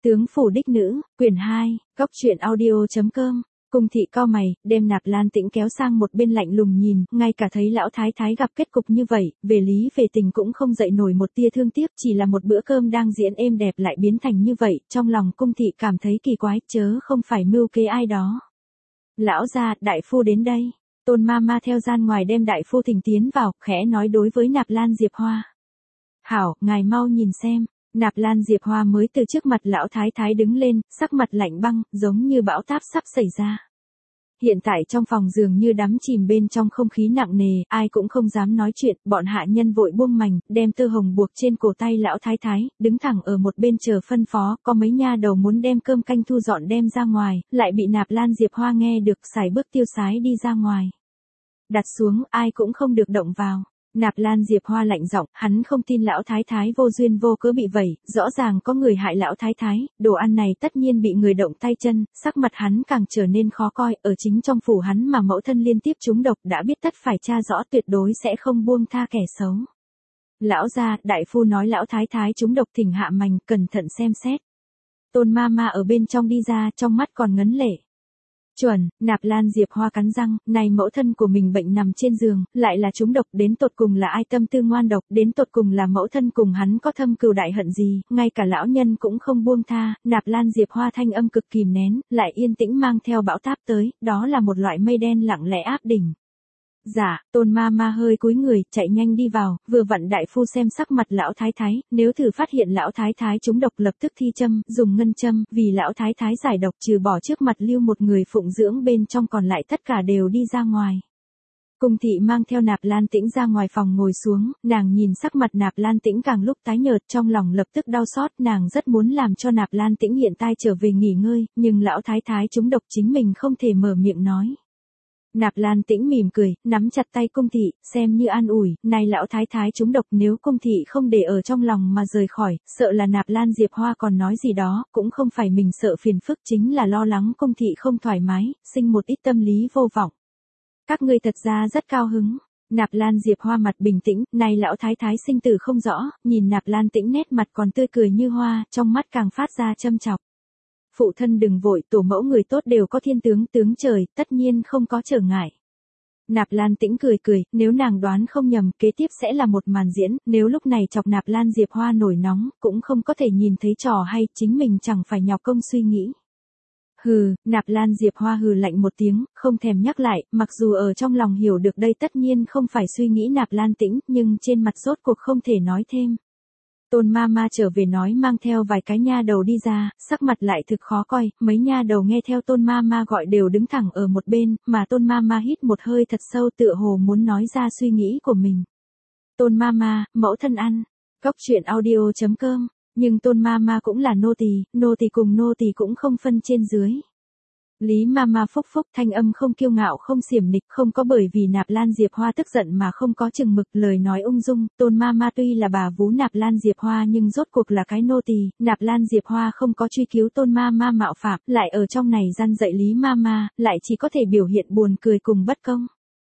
Tướng phủ đích nữ, quyển 2, góc truyện audio.com. Cung thị cau mày, đem Nạp Lan Tĩnh kéo sang một bên lạnh lùng nhìn, ngay cả thấy lão thái thái gặp kết cục như vậy, về lý về tình cũng không dậy nổi một tia thương tiếc, chỉ là một bữa cơm đang diễn êm đẹp lại biến thành như vậy, trong lòng cung thị cảm thấy kỳ quái, chớ không phải mưu kế ai đó. Lão gia, đại phu đến đây. Tôn ma ma theo gian ngoài đem đại phu thỉnh tiến vào, khẽ nói đối với Nạp Lan Diệp Hoa. Hảo, ngài mau nhìn xem. Nạp Lan Diệp Hoa mới từ trước mặt lão thái thái đứng lên, sắc mặt lạnh băng, giống như bão táp sắp xảy ra. Hiện tại trong phòng dường như đắm chìm bên trong không khí nặng nề, ai cũng không dám nói chuyện, bọn hạ nhân vội buông mành, đem tơ hồng buộc trên cổ tay lão thái thái, đứng thẳng ở một bên chờ phân phó, có mấy nha đầu muốn đem cơm canh thu dọn đem ra ngoài, lại bị Nạp Lan Diệp Hoa nghe được sải bước tiêu sái đi ra ngoài. Đặt xuống, ai cũng không được động vào. Nạp Lan Diệp Hoa lạnh giọng, hắn không tin lão thái thái vô duyên vô cớ bị vẩy, rõ ràng có người hại lão thái thái, đồ ăn này tất nhiên bị người động tay chân, sắc mặt hắn càng trở nên khó coi, ở chính trong phủ hắn mà mẫu thân liên tiếp trúng độc đã biết tất phải tra rõ tuyệt đối sẽ không buông tha kẻ xấu. Lão gia, đại phu nói lão thái thái trúng độc thỉnh hạ mành, cẩn thận xem xét. Tôn ma ma ở bên trong đi ra, trong mắt còn ngấn lệ. Chuẩn, Nạp Lan Diệp Hoa cắn răng, này mẫu thân của mình bệnh nằm trên giường, lại là trúng độc, đến tột cùng là ai tâm tư ngoan độc, đến tột cùng là mẫu thân cùng hắn có thâm cừu đại hận gì, ngay cả lão nhân cũng không buông tha. Nạp Lan Diệp Hoa thanh âm cực kìm nén, lại yên tĩnh mang theo bão táp tới, đó là một loại mây đen lặng lẽ áp đỉnh. Dạ, Tôn ma ma hơi cúi người, chạy nhanh đi vào, vừa vặn đại phu xem sắc mặt lão thái thái, nếu thử phát hiện lão thái thái trúng độc lập tức thi châm, dùng ngân châm, vì lão thái thái giải độc trừ bỏ trước mặt lưu một người phụng dưỡng bên trong còn lại tất cả đều đi ra ngoài. Cung thị mang theo Nạp Lan Tĩnh ra ngoài phòng ngồi xuống, nàng nhìn sắc mặt Nạp Lan Tĩnh càng lúc tái nhợt, trong lòng lập tức đau xót, nàng rất muốn làm cho Nạp Lan Tĩnh hiện tại trở về nghỉ ngơi, nhưng lão thái thái trúng độc chính mình không thể mở miệng nói. Nạp Lan Tĩnh mỉm cười, nắm chặt tay cung thị, xem như an ủi, này lão thái thái trúng độc nếu cung thị không để ở trong lòng mà rời khỏi, sợ là Nạp Lan Diệp Hoa còn nói gì đó, cũng không phải mình sợ phiền phức chính là lo lắng cung thị không thoải mái, sinh một ít tâm lý vô vọng. Các ngươi thật ra rất cao hứng. Nạp Lan Diệp Hoa mặt bình tĩnh, này lão thái thái sinh tử không rõ, nhìn Nạp Lan Tĩnh nét mặt còn tươi cười như hoa, trong mắt càng phát ra châm chọc. Phụ thân đừng vội, tổ mẫu người tốt đều có thiên tướng tướng trời, tất nhiên không có trở ngại. Nạp Lan Tĩnh cười cười, nếu nàng đoán không nhầm, kế tiếp sẽ là một màn diễn, nếu lúc này chọc Nạp Lan Diệp Hoa nổi nóng, cũng không có thể nhìn thấy trò hay, chính mình chẳng phải nhọc công suy nghĩ. Hừ, Nạp Lan Diệp Hoa hừ lạnh một tiếng, không thèm nhắc lại, mặc dù ở trong lòng hiểu được đây tất nhiên không phải suy nghĩ Nạp Lan Tĩnh, nhưng trên mặt rốt cuộc không thể nói thêm. Tôn ma ma trở về nói mang theo vài cái nha đầu đi ra, sắc mặt lại thực khó coi, mấy nha đầu nghe theo tôn ma ma gọi đều đứng thẳng ở một bên, mà tôn ma ma hít một hơi thật sâu tựa hồ muốn nói ra suy nghĩ của mình. Tôn ma ma, mẫu thân ăn, góc truyện audio.com, nhưng tôn ma ma cũng là nô tỳ cùng nô tỳ cũng không phân trên dưới. Lý ma ma phúc phúc thanh âm không kiêu ngạo không xiểm nịch, không có bởi vì Nạp Lan Diệp Hoa tức giận mà không có chừng mực, lời nói ung dung. Tôn ma ma tuy là bà vú Nạp Lan Diệp Hoa nhưng rốt cuộc là cái nô tỳ, Nạp Lan Diệp Hoa không có truy cứu tôn ma ma mạo phạm, lại ở trong này gian dạy Lý ma ma, lại chỉ có thể biểu hiện buồn cười cùng bất công.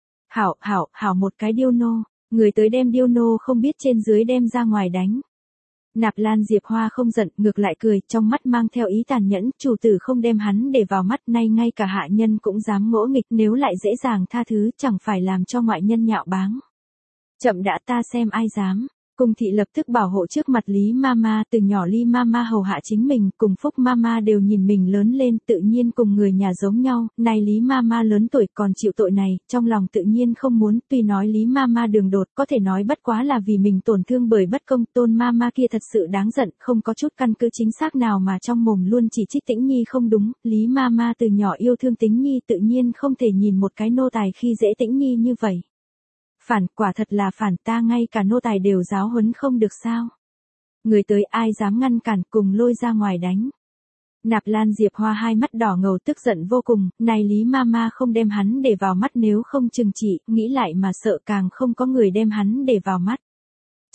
Hảo một cái điêu nô, người tới đem điêu nô không biết trên dưới đem ra ngoài đánh. Nạp Lan Diệp Hoa không giận, ngược lại cười, trong mắt mang theo ý tàn nhẫn, chủ tử không đem hắn để vào mắt, nay ngay cả hạ nhân cũng dám ngỗ nghịch, nếu lại dễ dàng tha thứ, chẳng phải làm cho ngoại nhân nhạo báng. Chậm đã, ta xem ai dám. Cung thị lập tức bảo hộ trước mặt Lý Mama, từ nhỏ Lý Mama hầu hạ chính mình, cùng Phúc Mama đều nhìn mình lớn lên, tự nhiên cùng người nhà giống nhau, này Lý Mama lớn tuổi còn chịu tội này, trong lòng tự nhiên không muốn, tuy nói Lý Mama đường đột, có thể nói bất quá là vì mình tổn thương bởi bất công, Tôn Mama kia thật sự đáng giận, không có chút căn cứ chính xác nào mà trong mồm luôn chỉ trích Tĩnh Nhi không đúng, Lý Mama từ nhỏ yêu thương Tĩnh Nhi tự nhiên không thể nhìn một cái nô tài khi dễ Tĩnh Nhi như vậy. Phản, quả thật là phản, ta ngay cả nô tài đều giáo huấn không được sao. Người tới ai dám ngăn cản, cùng lôi ra ngoài đánh. Nạp Lan Diệp Hoa hai mắt đỏ ngầu tức giận vô cùng, này Lý Mama không đem hắn để vào mắt nếu không trừng trị, nghĩ lại mà sợ càng không có người đem hắn để vào mắt.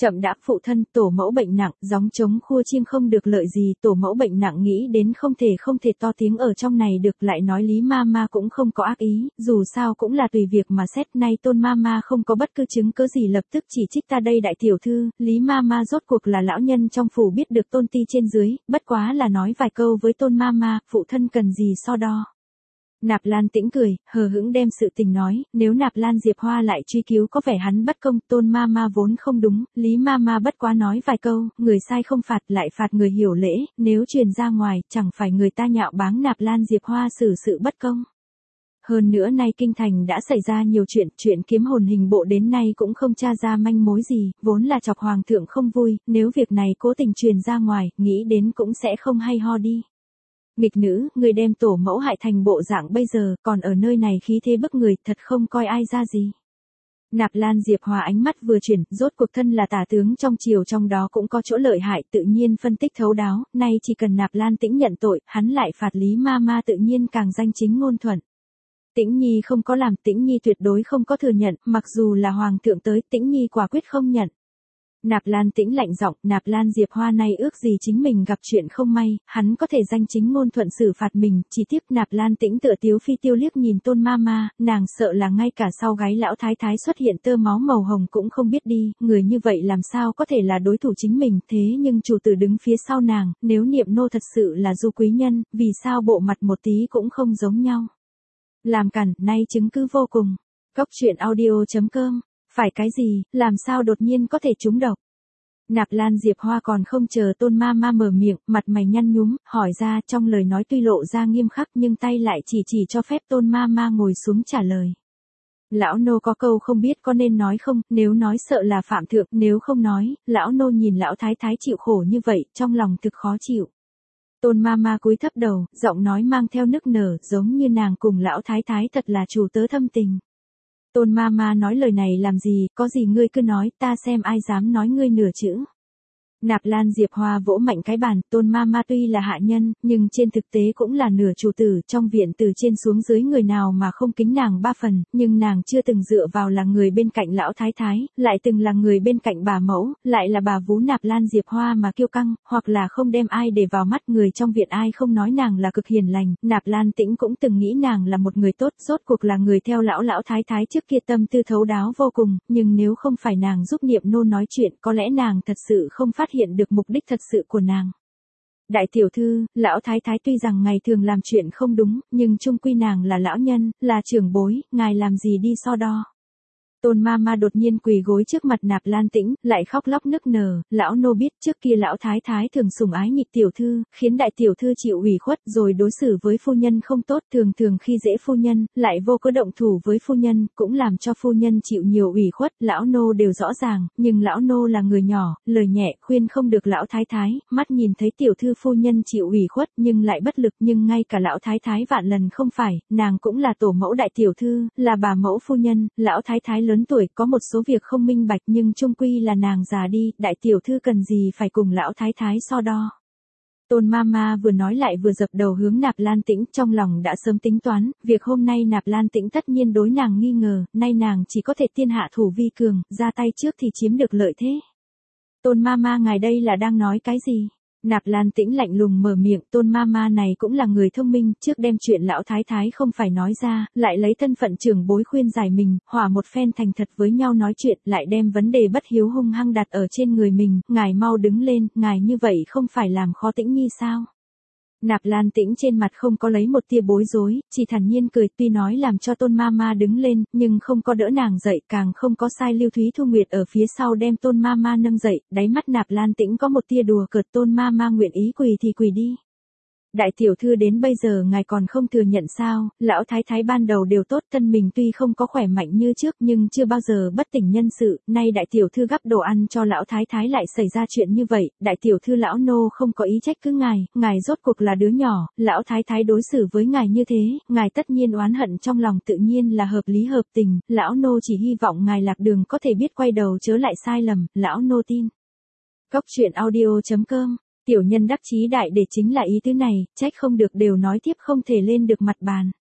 Chậm đã, phụ thân, tổ mẫu bệnh nặng, gióng trống khua chiêng không được lợi gì, tổ mẫu bệnh nặng nghĩ đến không thể to tiếng ở trong này được, lại nói Lý Mama cũng không có ác ý, dù sao cũng là tùy việc mà xét, nay Tôn Mama không có bất cứ chứng cớ gì lập tức chỉ trích ta đây đại tiểu thư, Lý Mama rốt cuộc là lão nhân trong phủ biết được Tôn ti trên dưới, bất quá là nói vài câu với Tôn Mama, phụ thân cần gì so đo. Nạp Lan Tĩnh cười, hờ hững đem sự tình nói, nếu Nạp Lan Diệp Hoa lại truy cứu có vẻ hắn bất công, Tôn Mama vốn không đúng, Lý Mama bất quá nói vài câu, người sai không phạt lại phạt người hiểu lễ, nếu truyền ra ngoài, chẳng phải người ta nhạo báng Nạp Lan Diệp Hoa xử sự bất công. Hơn nữa nay kinh thành đã xảy ra nhiều chuyện kiếm hồn hình bộ đến nay cũng không tra ra manh mối gì, vốn là chọc hoàng thượng không vui, nếu việc này cố tình truyền ra ngoài, nghĩ đến cũng sẽ không hay ho đi. Nghịch nữ, người đem tổ mẫu hại thành bộ dạng bây giờ, còn ở nơi này khí thế bức người, thật không coi ai ra gì. Nạp Lan Diệp Hòa ánh mắt vừa chuyển, rốt cuộc thân là tả tướng trong triều, trong đó cũng có chỗ lợi hại, tự nhiên phân tích thấu đáo, nay chỉ cần Nạp Lan Tĩnh nhận tội, hắn lại phạt Lý Mama tự nhiên càng danh chính ngôn thuận. Tĩnh Nhi không có làm, Tĩnh Nhi tuyệt đối không có thừa nhận, mặc dù là hoàng thượng tới, Tĩnh Nhi quả quyết không nhận. Nạp Lan Tĩnh lạnh giọng, Nạp Lan Diệp Hoa này ước gì chính mình gặp chuyện không may, hắn có thể danh chính ngôn thuận xử phạt mình, chỉ tiếc Nạp Lan Tĩnh tựa tiếu phi tiêu liếc nhìn Tôn Mama, nàng sợ là ngay cả sau gáy lão thái thái xuất hiện tơ máu màu hồng cũng không biết đi, người như vậy làm sao có thể là đối thủ chính mình, thế nhưng chủ tử đứng phía sau nàng, nếu Niệm Nô thật sự là du quý nhân, vì sao bộ mặt một tí cũng không giống nhau. Làm cản, nay chứng cứ vô cùng. Cóc truyện audio.com. Phải cái gì, làm sao đột nhiên có thể trúng độc? Nạp Lan Diệp Hoa còn không chờ Tôn Mama mở miệng, mặt mày nhăn nhúm, hỏi ra, trong lời nói tuy lộ ra nghiêm khắc nhưng tay lại chỉ cho phép Tôn Mama ngồi xuống trả lời. Lão nô có câu không biết có nên nói không, nếu nói sợ là phạm thượng, nếu không nói, lão nô nhìn lão thái thái chịu khổ như vậy, trong lòng thực khó chịu. Tôn Mama cúi thấp đầu, giọng nói mang theo nức nở, giống như nàng cùng lão thái thái thật là chủ tớ thâm tình. Tôn Mama nói lời này làm gì, có gì ngươi cứ nói, ta xem ai dám nói ngươi nửa chữ. Nạp Lan Diệp Hoa vỗ mạnh cái bàn, Tôn Mama tuy là hạ nhân, nhưng trên thực tế cũng là nửa chủ tử, trong viện từ trên xuống dưới người nào mà không kính nàng ba phần, nhưng nàng chưa từng dựa vào là người bên cạnh lão thái thái, lại từng là người bên cạnh bà mẫu, lại là bà vú Nạp Lan Diệp Hoa mà kiêu căng, hoặc là không đem ai để vào mắt, người trong viện ai không nói nàng là cực hiền lành, Nạp Lan Tĩnh cũng từng nghĩ nàng là một người tốt, rốt cuộc là người theo lão thái thái trước kia tâm tư thấu đáo vô cùng, nhưng nếu không phải nàng giúp Niệm Nô nói chuyện, có lẽ nàng thật sự không phát hiện được mục đích thật sự của nàng. Đại tiểu thư, lão thái thái tuy rằng ngày thường làm chuyện không đúng, nhưng chung quy nàng là lão nhân, là trưởng bối, ngài làm gì đi so đo. Tôn Mama đột nhiên quỳ gối trước mặt Nạp Lan Tĩnh, lại khóc lóc nức nở, lão nô biết trước kia lão thái thái thường sủng ái nhịp tiểu thư, khiến đại tiểu thư chịu ủy khuất, rồi đối xử với phu nhân không tốt, thường khi dễ phu nhân, lại vô cớ động thủ với phu nhân, cũng làm cho phu nhân chịu nhiều ủy khuất, lão nô đều rõ ràng, nhưng lão nô là người nhỏ, lời nhẹ, khuyên không được lão thái thái, mắt nhìn thấy tiểu thư phu nhân chịu ủy khuất, nhưng lại bất lực, nhưng ngay cả lão thái thái vạn lần không phải, nàng cũng là tổ mẫu đại tiểu thư, là bà mẫu phu nhân, lão thái thái lớn tuổi, có một số việc không minh bạch nhưng chung quy là nàng già đi, đại tiểu thư cần gì phải cùng lão thái thái so đo. Tôn Mama vừa nói lại vừa dập đầu hướng Nạp Lan Tĩnh, trong lòng đã sớm tính toán, việc hôm nay Nạp Lan Tĩnh tất nhiên đối nàng nghi ngờ, nay nàng chỉ có thể tiên hạ thủ vi cường, ra tay trước thì chiếm được lợi thế. Tôn Mama ngài đây là đang nói cái gì? Nạp Lan Tĩnh lạnh lùng mở miệng, Tôn Mama này cũng là người thông minh, trước đem chuyện lão thái thái không phải nói ra, lại lấy thân phận trưởng bối khuyên giải mình, hòa một phen thành thật với nhau nói chuyện, lại đem vấn đề bất hiếu hung hăng đặt ở trên người mình, ngài mau đứng lên, ngài như vậy không phải làm khó Tĩnh Nhi sao? Nạp Lan Tĩnh trên mặt không có lấy một tia bối rối, chỉ thản nhiên cười, tuy nói làm cho Tôn Mama đứng lên, nhưng không có đỡ nàng dậy, càng không có sai Lưu Thúy Thu Nguyệt ở phía sau đem Tôn Mama nâng dậy, đáy mắt Nạp Lan Tĩnh có một tia đùa cợt, Tôn Mama nguyện ý quỳ thì quỳ đi. Đại tiểu thư đến bây giờ ngài còn không thừa nhận sao, lão thái thái ban đầu đều tốt, thân mình tuy không có khỏe mạnh như trước nhưng chưa bao giờ bất tỉnh nhân sự, nay đại tiểu thư gắp đồ ăn cho lão thái thái lại xảy ra chuyện như vậy, đại tiểu thư lão nô không có ý trách cứ ngài rốt cuộc là đứa nhỏ, lão thái thái đối xử với ngài như thế, ngài tất nhiên oán hận trong lòng tự nhiên là hợp lý hợp tình, lão nô chỉ hy vọng ngài lạc đường có thể biết quay đầu chớ lại sai lầm, lão nô tin. Cóc truyện audio.com. Tiểu nhân đắc chí đại để chính là ý tứ này, trách không được đều nói tiếp không thể lên được mặt bàn.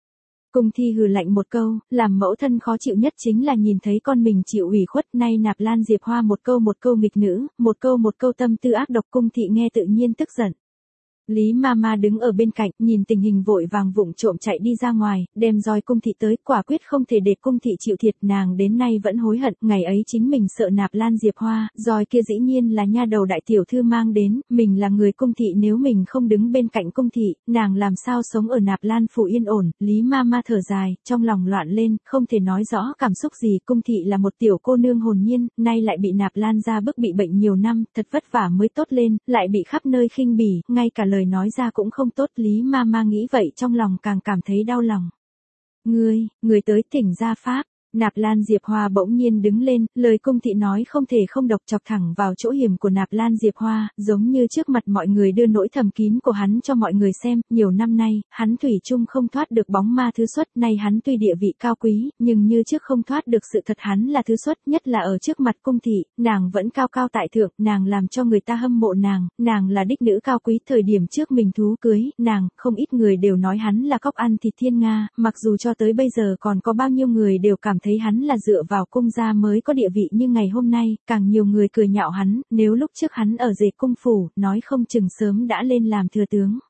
Cung Thi hừ lạnh một câu, làm mẫu thân khó chịu nhất chính là nhìn thấy con mình chịu ủy khuất. Nay Nạp Lan Diệp Hoa một câu nghịch nữ, một câu tâm tư ác độc. Cung Thị nghe tự nhiên tức giận. Lý Mama đứng ở bên cạnh, nhìn tình hình vội vàng vụng trộm chạy đi ra ngoài, đem roi Cung Thị tới, quả quyết không thể để Cung Thị chịu thiệt. Nàng đến nay vẫn hối hận, ngày ấy chính mình sợ Nạp Lan Diệp Hoa, roi kia dĩ nhiên là nha đầu đại tiểu thư mang đến, mình là người Cung Thị, nếu mình không đứng bên cạnh Cung Thị, nàng làm sao sống ở Nạp Lan phủ yên ổn. Lý Mama thở dài, trong lòng loạn lên, không thể nói rõ cảm xúc gì. Cung Thị là một tiểu cô nương hồn nhiên, nay lại bị Nạp Lan gia bức bị bệnh nhiều năm, thật vất vả mới tốt lên, lại bị khắp nơi khinh bỉ, ngay cả lời nói ra cũng không tốt. Lý Mama nghĩ vậy trong lòng càng cảm thấy đau lòng. Người tới thỉnh gia pháp. Nạp Lan Diệp Hoa bỗng nhiên đứng lên, lời Cung Thị nói không thể không độc, chọc thẳng vào chỗ hiểm của Nạp Lan Diệp Hoa, giống như trước mặt mọi người đưa nỗi thầm kín của hắn cho mọi người xem. Nhiều năm nay, hắn thủy chung không thoát được bóng ma thứ xuất, nay hắn tuy địa vị cao quý, nhưng như trước không thoát được sự thật hắn là thứ xuất, nhất là ở trước mặt Cung Thị, nàng vẫn cao cao tại thượng, nàng làm cho người ta hâm mộ nàng là đích nữ cao quý. Thời điểm trước mình thú cưới, nàng, không ít người đều nói hắn là cóc ăn thịt thiên nga, mặc dù cho tới bây giờ còn có bao nhiêu người đều cảm thấy hắn là dựa vào cung gia mới có địa vị, nhưng ngày hôm nay, càng nhiều người cười nhạo hắn, nếu lúc trước hắn ở Dệt cung phủ, nói không chừng sớm đã lên làm thừa tướng.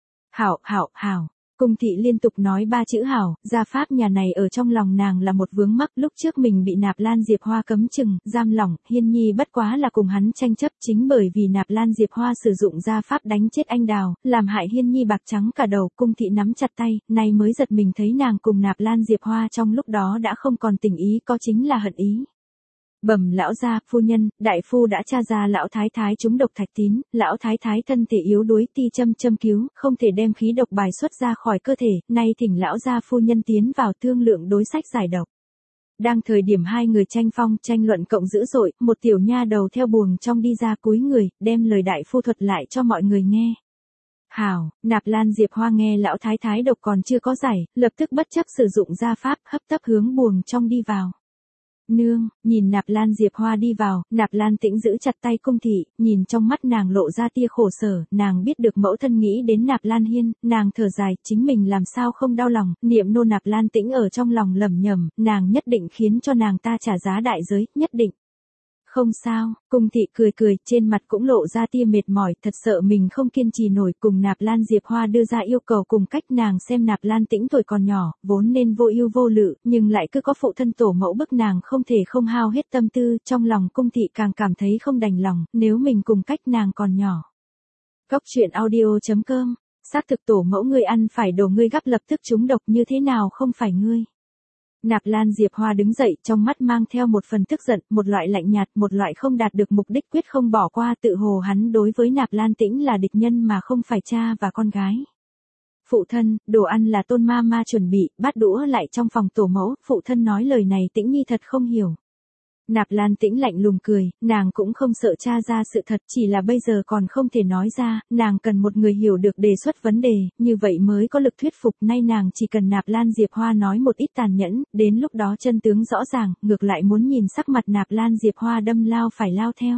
Hảo. Cung Thị liên tục nói ba chữ hảo, gia pháp nhà này ở trong lòng nàng là một vướng mắc. Lúc trước mình bị Nạp Lan Diệp Hoa cấm chừng, giam lỏng, Hiên Nhi bất quá là cùng hắn tranh chấp, chính bởi vì Nạp Lan Diệp Hoa sử dụng gia pháp đánh chết anh Đào, làm hại Hiên Nhi bạc trắng cả đầu. Cung Thị nắm chặt tay, nay mới giật mình thấy nàng cùng Nạp Lan Diệp Hoa trong lúc đó đã không còn tình ý, có chính là hận ý. Bẩm lão gia, phu nhân, đại phu đã tra ra lão thái thái trúng độc thạch tín, lão thái thái thân thể yếu đuối, ti châm cứu, không thể đem khí độc bài xuất ra khỏi cơ thể, nay thỉnh lão gia phu nhân tiến vào thương lượng đối sách giải độc. Đang thời điểm hai người tranh luận cộng dữ dội, một tiểu nha đầu theo buồng trong đi ra cúi người, đem lời đại phu thuật lại cho mọi người nghe. Hảo, Nạp Lan Diệp Hoa nghe lão thái thái độc còn chưa có giải, lập tức bất chấp sử dụng gia pháp, hấp tấp hướng buồng trong đi vào. Nương, nhìn Nạp Lan Diệp Hoa đi vào, Nạp Lan Tĩnh giữ chặt tay Cung Thị, nhìn trong mắt nàng lộ ra tia khổ sở, nàng biết được mẫu thân nghĩ đến Nạp Lan Hiên, nàng thở dài, chính mình làm sao không đau lòng, niệm nô. Nạp Lan Tĩnh ở trong lòng lẩm nhẩm, nàng nhất định khiến cho nàng ta trả giá đại giới, nhất định. Không sao, Cung Thị cười, trên mặt cũng lộ ra tia mệt mỏi, thật sợ mình không kiên trì nổi. Cùng Nạp Lan Diệp Hoa đưa ra yêu cầu cùng cách, nàng xem Nạp Lan Tĩnh tuổi còn nhỏ, vốn nên vô ưu vô lự, nhưng lại cứ có phụ thân tổ mẫu bức nàng không thể không hao hết tâm tư, trong lòng Cung Thị càng cảm thấy không đành lòng, nếu mình cùng cách nàng còn nhỏ. Cóc truyện audio.com, xác thực tổ mẫu ngươi ăn phải đồ ngươi gắp lập tức trúng độc, như thế nào không phải ngươi. Nạp Lan Diệp Hoa đứng dậy, trong mắt mang theo một phần tức giận, một loại lạnh nhạt, một loại không đạt được mục đích quyết không bỏ qua, tự hồ hắn đối với Nạp Lan Tĩnh là địch nhân mà không phải cha và con gái. Phụ thân, đồ ăn là Tôn Mama chuẩn bị, bát đũa lại trong phòng tổ mẫu. Phụ thân nói lời này Tĩnh Nhi thật không hiểu. Nạp Lan Tĩnh lạnh lùng cười, nàng cũng không sợ tra ra sự thật, chỉ là bây giờ còn không thể nói ra, nàng cần một người hiểu được đề xuất vấn đề, như vậy mới có lực thuyết phục. Nay nàng chỉ cần Nạp Lan Diệp Hoa nói một ít tàn nhẫn, đến lúc đó chân tướng rõ ràng, ngược lại muốn nhìn sắc mặt Nạp Lan Diệp Hoa đâm lao phải lao theo.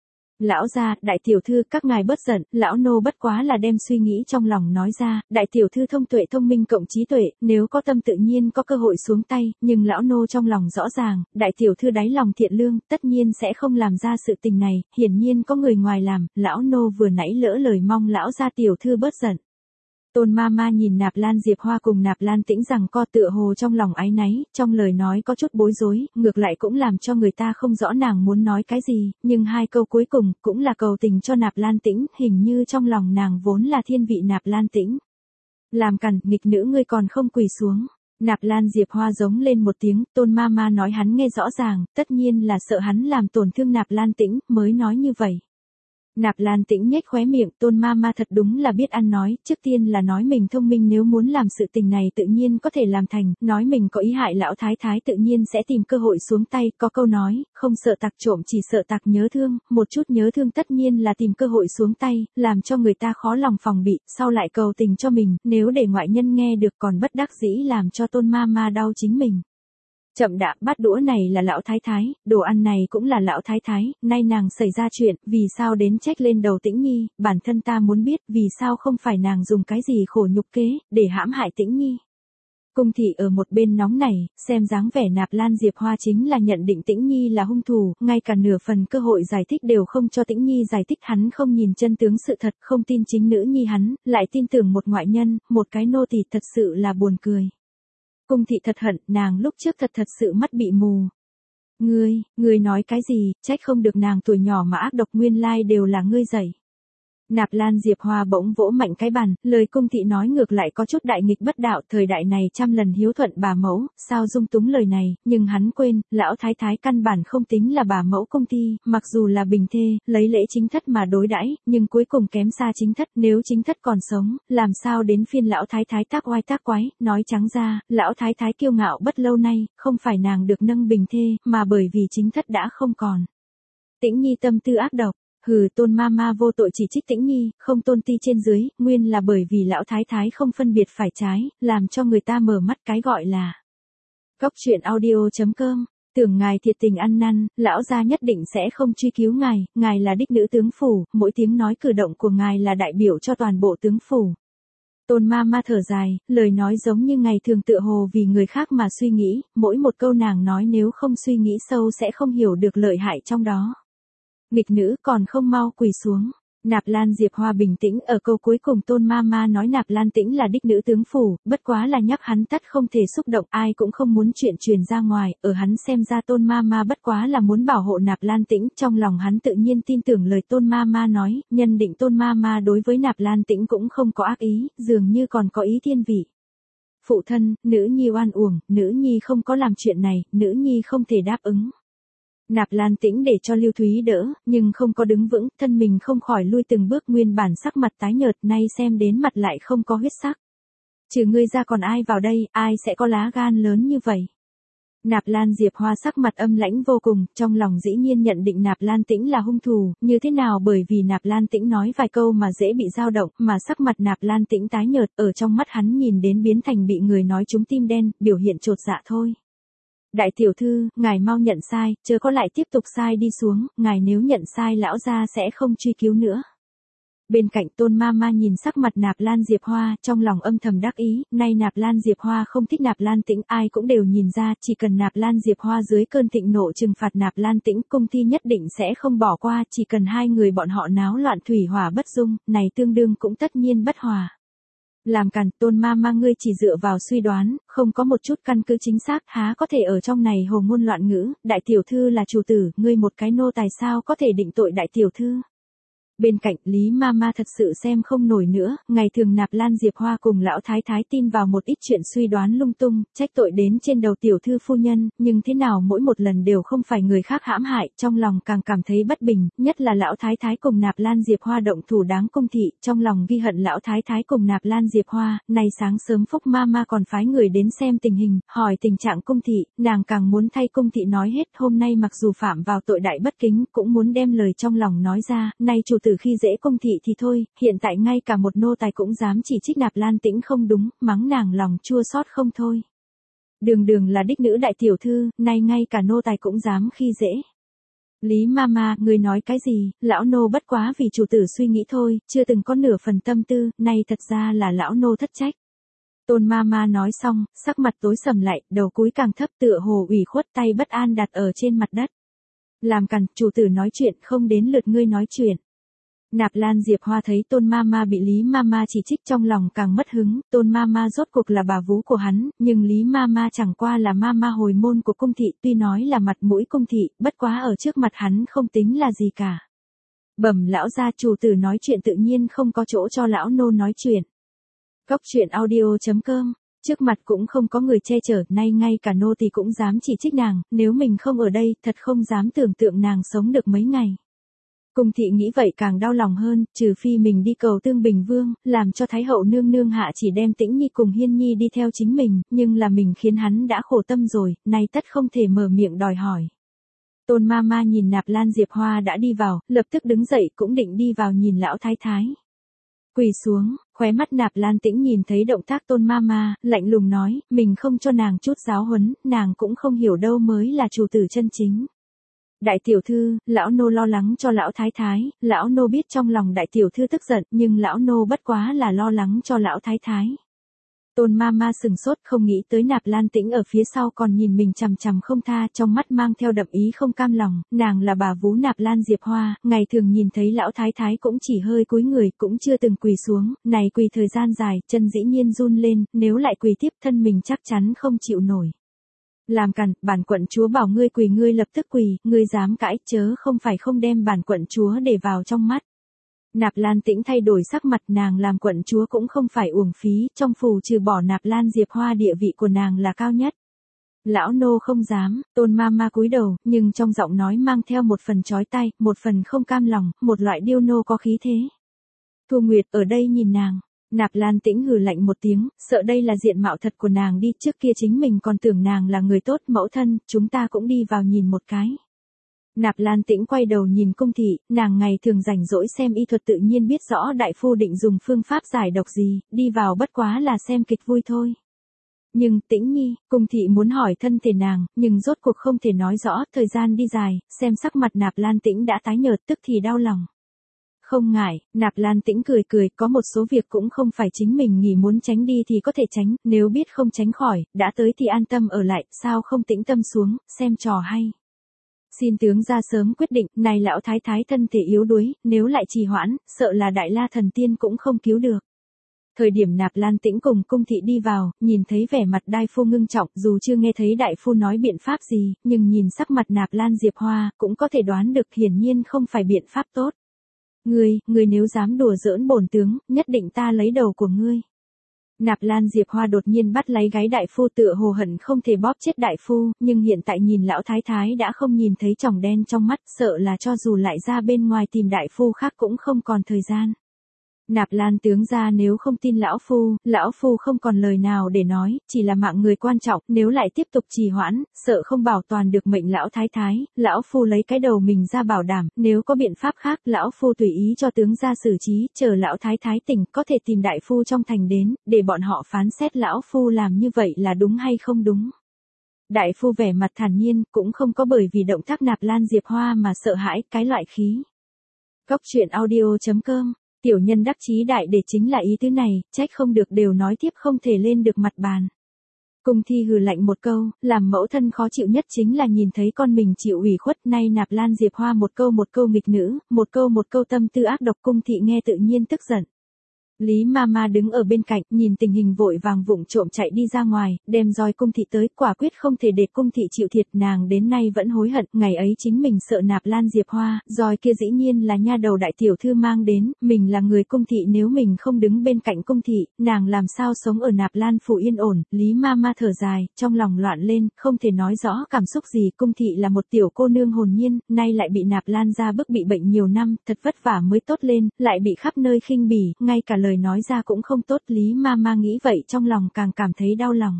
Lão gia, đại tiểu thư, các ngài bớt giận, lão nô bất quá là đem suy nghĩ trong lòng nói ra, đại tiểu thư thông tuệ thông minh cộng trí tuệ, nếu có tâm tự nhiên có cơ hội xuống tay, nhưng lão nô trong lòng rõ ràng, đại tiểu thư đáy lòng thiện lương, tất nhiên sẽ không làm ra sự tình này, hiển nhiên có người ngoài làm, lão nô vừa nãy lỡ lời, mong lão gia tiểu thư bớt giận. Tôn Mama nhìn Nạp Lan Diệp Hoa cùng Nạp Lan Tĩnh rằng co, tựa hồ trong lòng áy náy, trong lời nói có chút bối rối, ngược lại cũng làm cho người ta không rõ nàng muốn nói cái gì, nhưng hai câu cuối cùng cũng là cầu tình cho Nạp Lan Tĩnh, hình như trong lòng nàng vốn là thiên vị Nạp Lan Tĩnh. Làm cằn, nghịch nữ ngươi còn không quỳ xuống. Nạp Lan Diệp Hoa giống lên một tiếng, Tôn Mama nói hắn nghe rõ ràng, tất nhiên là sợ hắn làm tổn thương Nạp Lan Tĩnh, mới nói như vậy. Nạp Lan Tĩnh nhếch khóe miệng, Tôn Mama thật đúng là biết ăn nói, trước tiên là nói mình thông minh, nếu muốn làm sự tình này tự nhiên có thể làm thành, nói mình có ý hại lão thái thái tự nhiên sẽ tìm cơ hội xuống tay, có câu nói, không sợ tặc trộm chỉ sợ tặc nhớ thương, một chút nhớ thương tất nhiên là tìm cơ hội xuống tay, làm cho người ta khó lòng phòng bị, sau lại cầu tình cho mình, nếu để ngoại nhân nghe được còn bất đắc dĩ làm cho Tôn Mama đau chính mình. Chậm đã, bát đũa này là lão thái thái, đồ ăn này cũng là lão thái thái, nay nàng xảy ra chuyện, vì sao đến trách lên đầu Tĩnh Nhi, bản thân ta muốn biết, vì sao không phải nàng dùng cái gì khổ nhục kế, để hãm hại Tĩnh Nhi. Cung thị ở một bên nóng nảy, xem dáng vẻ Nạp Lan Diệp Hoa chính là nhận định Tĩnh Nhi là hung thủ, ngay cả nửa phần cơ hội giải thích đều không cho Tĩnh Nhi giải thích, hắn không nhìn chân tướng sự thật, không tin chính nữ nhi hắn, lại tin tưởng một ngoại nhân, một cái nô tỳ, thật sự là buồn cười. Cung thị thật hận, nàng lúc trước thật sự mắt bị mù. Ngươi nói cái gì, trách không được nàng tuổi nhỏ mà ác độc, nguyên lai đều là ngươi dạy. Nạp Lan Diệp Hoa bỗng vỗ mạnh cái bàn, lời cung thị nói ngược lại có chút đại nghịch bất đạo, thời đại này trăm lần hiếu thuận bà mẫu, sao dung túng lời này, nhưng hắn quên, lão thái thái căn bản không tính là bà mẫu cung thi, mặc dù là bình thê, lấy lễ chính thất mà đối đãi, nhưng cuối cùng kém xa chính thất, nếu chính thất còn sống, làm sao đến phiên lão thái thái tác oai tác quái, nói trắng ra, lão thái thái kiêu ngạo bất lâu nay, không phải nàng được nâng bình thê, mà bởi vì chính thất đã không còn. Tĩnh Nhi tâm tư ác độc. Hừ, Tôn Mama vô tội chỉ trích Tĩnh Nhi, không tôn ti trên dưới, nguyên là bởi vì lão thái thái không phân biệt phải trái, làm cho người ta mở mắt, cái gọi là Cóc truyện audio.com. Tưởng ngài thiệt tình ăn năn, lão gia nhất định sẽ không truy cứu ngài là đích nữ tướng phủ, mỗi tiếng nói cử động của ngài là đại biểu cho toàn bộ tướng phủ. Tôn Mama thở dài, lời nói giống như ngày thường tựa hồ vì người khác mà suy nghĩ, mỗi một câu nàng nói nếu không suy nghĩ sâu sẽ không hiểu được lợi hại trong đó. Nghịch nữ còn không mau quỳ xuống. Nạp Lan Diệp Hoa bình tĩnh, ở câu cuối cùng Tôn Mama nói Nạp Lan Tĩnh là đích nữ tướng phủ, bất quá là nhắc hắn tắt không thể xúc động, ai cũng không muốn chuyện truyền ra ngoài, ở hắn xem ra Tôn Mama bất quá là muốn bảo hộ Nạp Lan Tĩnh, trong lòng hắn tự nhiên tin tưởng lời Tôn Mama nói, nhân định Tôn Mama đối với Nạp Lan Tĩnh cũng không có ác ý, dường như còn có ý thiên vị. Phụ thân, nữ nhi oan uổng, nữ nhi không có làm chuyện này, nữ nhi không thể đáp ứng. Nạp Lan Tĩnh để cho Lưu Thúy đỡ, nhưng không có đứng vững, thân mình không khỏi lui từng bước, nguyên bản sắc mặt tái nhợt, nay xem đến mặt lại không có huyết sắc. Trừ ngươi ra còn ai vào đây, ai sẽ có lá gan lớn như vậy? Nạp Lan Diệp Hoa sắc mặt âm lãnh vô cùng, trong lòng dĩ nhiên nhận định Nạp Lan Tĩnh là hung thủ, như thế nào bởi vì Nạp Lan Tĩnh nói vài câu mà dễ bị dao động, mà sắc mặt Nạp Lan Tĩnh tái nhợt, ở trong mắt hắn nhìn đến biến thành bị người nói trúng tim đen, biểu hiện chột dạ thôi. Đại tiểu thư, ngài mau nhận sai, chớ có lại tiếp tục sai đi xuống, ngài nếu nhận sai lão gia sẽ không truy cứu nữa. Bên cạnh Tôn Mama nhìn sắc mặt Nạp Lan Diệp Hoa, trong lòng âm thầm đắc ý, nay Nạp Lan Diệp Hoa không thích Nạp Lan Tĩnh, ai cũng đều nhìn ra, chỉ cần Nạp Lan Diệp Hoa dưới cơn thịnh nộ trừng phạt Nạp Lan Tĩnh, cung thi nhất định sẽ không bỏ qua, chỉ cần hai người bọn họ náo loạn thủy hỏa bất dung, này tương đương cũng tất nhiên bất hòa. Làm càn, Tôn Mama ngươi chỉ dựa vào suy đoán, không có một chút căn cứ chính xác, há có thể ở trong này hồ ngôn loạn ngữ, đại tiểu thư là chủ tử, ngươi một cái nô tài sao có thể định tội đại tiểu thư. Bên cạnh, Lý Mama thật sự xem không nổi nữa, ngày thường Nạp Lan Diệp Hoa cùng lão thái thái tin vào một ít chuyện suy đoán lung tung, trách tội đến trên đầu tiểu thư phu nhân, nhưng thế nào mỗi một lần đều không phải người khác hãm hại, trong lòng càng cảm thấy bất bình, nhất là lão thái thái cùng Nạp Lan Diệp Hoa động thủ đáng cung thị, trong lòng ghi hận lão thái thái cùng Nạp Lan Diệp Hoa, nay sáng sớm Phúc Mama còn phái người đến xem tình hình, hỏi tình trạng cung thị, nàng càng muốn thay cung thị nói hết, hôm nay mặc dù phạm vào tội đại bất kính, cũng muốn đem lời trong lòng nói ra, nay chủ tử khi dễ cung thị thì thôi, hiện tại ngay cả một nô tài cũng dám chỉ trích Nạp Lan Tĩnh không đúng, mắng nàng lòng chua xót không thôi. Đường là đích nữ đại tiểu thư, nay ngay cả nô tài cũng dám khi dễ. Lý Mama, người nói cái gì, lão nô bất quá vì chủ tử suy nghĩ thôi, chưa từng có nửa phần tâm tư, nay thật ra là lão nô thất trách. Tôn Mama nói xong, sắc mặt tối sầm lại, đầu cúi càng thấp tựa hồ ủy khuất, tay bất an đặt ở trên mặt đất. Làm càn, chủ tử nói chuyện không đến lượt ngươi nói chuyện. Nạp Lan Diệp Hoa thấy Tôn Mama bị Lý Mama chỉ trích trong lòng càng mất hứng, Tôn Mama rốt cuộc là bà vú của hắn, nhưng Lý Mama chẳng qua là Mama hồi môn của cung thị, tuy nói là mặt mũi cung thị, bất quá ở trước mặt hắn không tính là gì cả. Bẩm lão gia, chủ tử nói chuyện tự nhiên không có chỗ cho lão nô nói chuyện. Cóc truyện audio.com. Trước mặt cũng không có người che chở, nay ngay cả nô tỳ cũng dám chỉ trích nàng, nếu mình không ở đây, thật không dám tưởng tượng nàng sống được mấy ngày. Cung thị nghĩ vậy càng đau lòng hơn, trừ phi mình đi cầu Tương Bình Vương, làm cho Thái hậu nương nương hạ chỉ đem Tĩnh Nhi cùng Hiên Nhi đi theo chính mình, nhưng là mình khiến hắn đã khổ tâm rồi, nay tất không thể mở miệng đòi hỏi. Tôn Mama nhìn Nạp Lan Diệp Hoa đã đi vào, lập tức đứng dậy cũng định đi vào nhìn lão thái thái. Quỳ xuống, khóe mắt Nạp Lan Tĩnh nhìn thấy động tác Tôn Mama, lạnh lùng nói, mình không cho nàng chút giáo huấn, nàng cũng không hiểu đâu mới là chủ tử chân chính. Đại tiểu thư, lão nô lo lắng cho lão thái thái, lão nô biết trong lòng đại tiểu thư tức giận, nhưng lão nô bất quá là lo lắng cho lão thái thái. Tôn Mama sừng sốt, không nghĩ tới Nạp Lan Tĩnh ở phía sau còn nhìn mình chằm chằm không tha, trong mắt mang theo đậm ý không cam lòng, nàng là bà vú Nạp Lan Diệp Hoa, ngày thường nhìn thấy lão thái thái cũng chỉ hơi cúi người, cũng chưa từng quỳ xuống, này quỳ thời gian dài, chân dĩ nhiên run lên, nếu lại quỳ tiếp thân mình chắc chắn không chịu nổi. Làm càn, bản quận chúa bảo ngươi quỳ ngươi lập tức quỳ, ngươi dám cãi, chớ không phải không đem bản quận chúa để vào trong mắt. Nạp Lan Tĩnh thay đổi sắc mặt, nàng làm quận chúa cũng không phải uổng phí, trong phủ trừ bỏ Nạp Lan Diệp Hoa địa vị của nàng là cao nhất. Lão nô không dám, Tôn Mama cúi đầu, nhưng trong giọng nói mang theo một phần chói tai, một phần không cam lòng, một loại điêu nô có khí thế. Thu Nguyệt ở đây nhìn nàng. Nạp Lan Tĩnh hừ lạnh một tiếng, sợ đây là diện mạo thật của nàng đi, trước kia chính mình còn tưởng nàng là người tốt, mẫu thân, chúng ta cũng đi vào nhìn một cái. Nạp Lan Tĩnh quay đầu nhìn cung thị, nàng ngày thường rảnh rỗi xem y thuật tự nhiên biết rõ đại phu định dùng phương pháp giải độc gì, đi vào bất quá là xem kịch vui thôi. Nhưng Tĩnh nhi, cung thị muốn hỏi thân thể nàng, nhưng rốt cuộc không thể nói rõ, thời gian đi dài, xem sắc mặt Nạp Lan Tĩnh đã tái nhợt tức thì đau lòng. Không ngại, Nạp Lan Tĩnh cười cười, có một số việc cũng không phải chính mình nghĩ muốn tránh đi thì có thể tránh, nếu biết không tránh khỏi, đã tới thì an tâm ở lại, sao không tĩnh tâm xuống, xem trò hay. Xin tướng ra sớm quyết định, này lão thái thái thân thể yếu đuối, nếu lại trì hoãn, sợ là Đại La thần tiên cũng không cứu được. Thời điểm Nạp Lan Tĩnh cùng cung thị đi vào, nhìn thấy vẻ mặt đại phu ngưng trọng, dù chưa nghe thấy đại phu nói biện pháp gì, nhưng nhìn sắc mặt Nạp Lan Diệp Hoa, cũng có thể đoán được hiển nhiên không phải biện pháp tốt. Ngươi nếu dám đùa giỡn bổn tướng, nhất định ta lấy đầu của ngươi. Nạp Lan Diệp Hoa đột nhiên bắt lấy gáy đại phu tựa hồ hận không thể bóp chết đại phu, nhưng hiện tại nhìn lão thái thái đã không nhìn thấy tròng đen trong mắt, sợ là cho dù lại ra bên ngoài tìm đại phu khác cũng không còn thời gian. Nạp Lan tướng ra nếu không tin lão phu không còn lời nào để nói, chỉ là mạng người quan trọng, nếu lại tiếp tục trì hoãn, sợ không bảo toàn được mệnh lão thái thái, lão phu lấy cái đầu mình ra bảo đảm, nếu có biện pháp khác, lão phu tùy ý cho tướng ra xử trí, chờ lão thái thái tỉnh, có thể tìm đại phu trong thành đến, để bọn họ phán xét lão phu làm như vậy là đúng hay không đúng. Đại phu vẻ mặt thản nhiên, cũng không có bởi vì động tác Nạp Lan Diệp Hoa mà sợ hãi, cái loại khí. Góc truyện audio.com Tiểu nhân đắc chí đại để chính là ý tứ này, trách không được đều nói tiếp không thể lên được mặt bàn. Cung thi hừ lạnh một câu, làm mẫu thân khó chịu nhất chính là nhìn thấy con mình chịu ủy khuất, nay Nạp Lan Diệp Hoa một câu nghịch nữ, một câu tâm tư ác độc, cung thị nghe tự nhiên tức giận. Lý Mama đứng ở bên cạnh, nhìn tình hình vội vàng vụng trộm chạy đi ra ngoài, đem roi cung thị tới, quả quyết không thể để cung thị chịu thiệt, nàng đến nay vẫn hối hận, ngày ấy chính mình sợ Nạp Lan Diệp Hoa, roi kia dĩ nhiên là nha đầu đại tiểu thư mang đến, mình là người cung thị, nếu mình không đứng bên cạnh cung thị, nàng làm sao sống ở Nạp Lan phủ yên ổn. Lý Mama thở dài, trong lòng loạn lên, không thể nói rõ cảm xúc gì, cung thị là một tiểu cô nương hồn nhiên, nay lại bị Nạp Lan gia bức bị bệnh nhiều năm, thật vất vả mới tốt lên, lại bị khắp nơi khinh bỉ, ngay cả lời nói ra cũng không tốt. Lý Mama nghĩ vậy trong lòng càng cảm thấy đau lòng.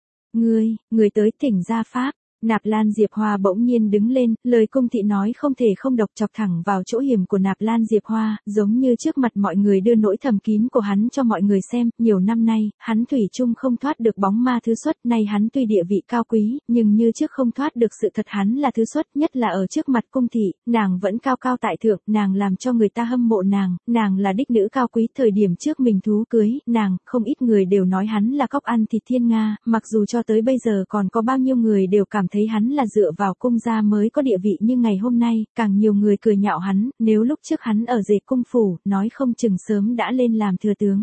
Người tới thỉnh gia pháp. Nạp Lan Diệp Hoa bỗng nhiên đứng lên, lời cung thị nói không thể không độc, chọc thẳng vào chỗ hiểm của Nạp Lan Diệp Hoa, giống như trước mặt mọi người đưa nỗi thầm kín của hắn cho mọi người xem, nhiều năm nay, hắn thủy chung không thoát được bóng ma thứ xuất, nay hắn tuy địa vị cao quý, nhưng như trước không thoát được sự thật hắn là thứ xuất, nhất là ở trước mặt cung thị, nàng vẫn cao cao tại thượng, nàng làm cho người ta hâm mộ nàng là đích nữ cao quý, thời điểm trước mình thú cưới, không ít người đều nói hắn là cóc ăn thịt thiên nga, mặc dù cho tới bây giờ còn có bao nhiêu người đều cảm thấy hắn là dựa vào cung gia mới có địa vị, nhưng ngày hôm nay, càng nhiều người cười nhạo hắn, nếu lúc trước hắn ở Dệt cung phủ, nói không chừng sớm đã lên làm thừa tướng.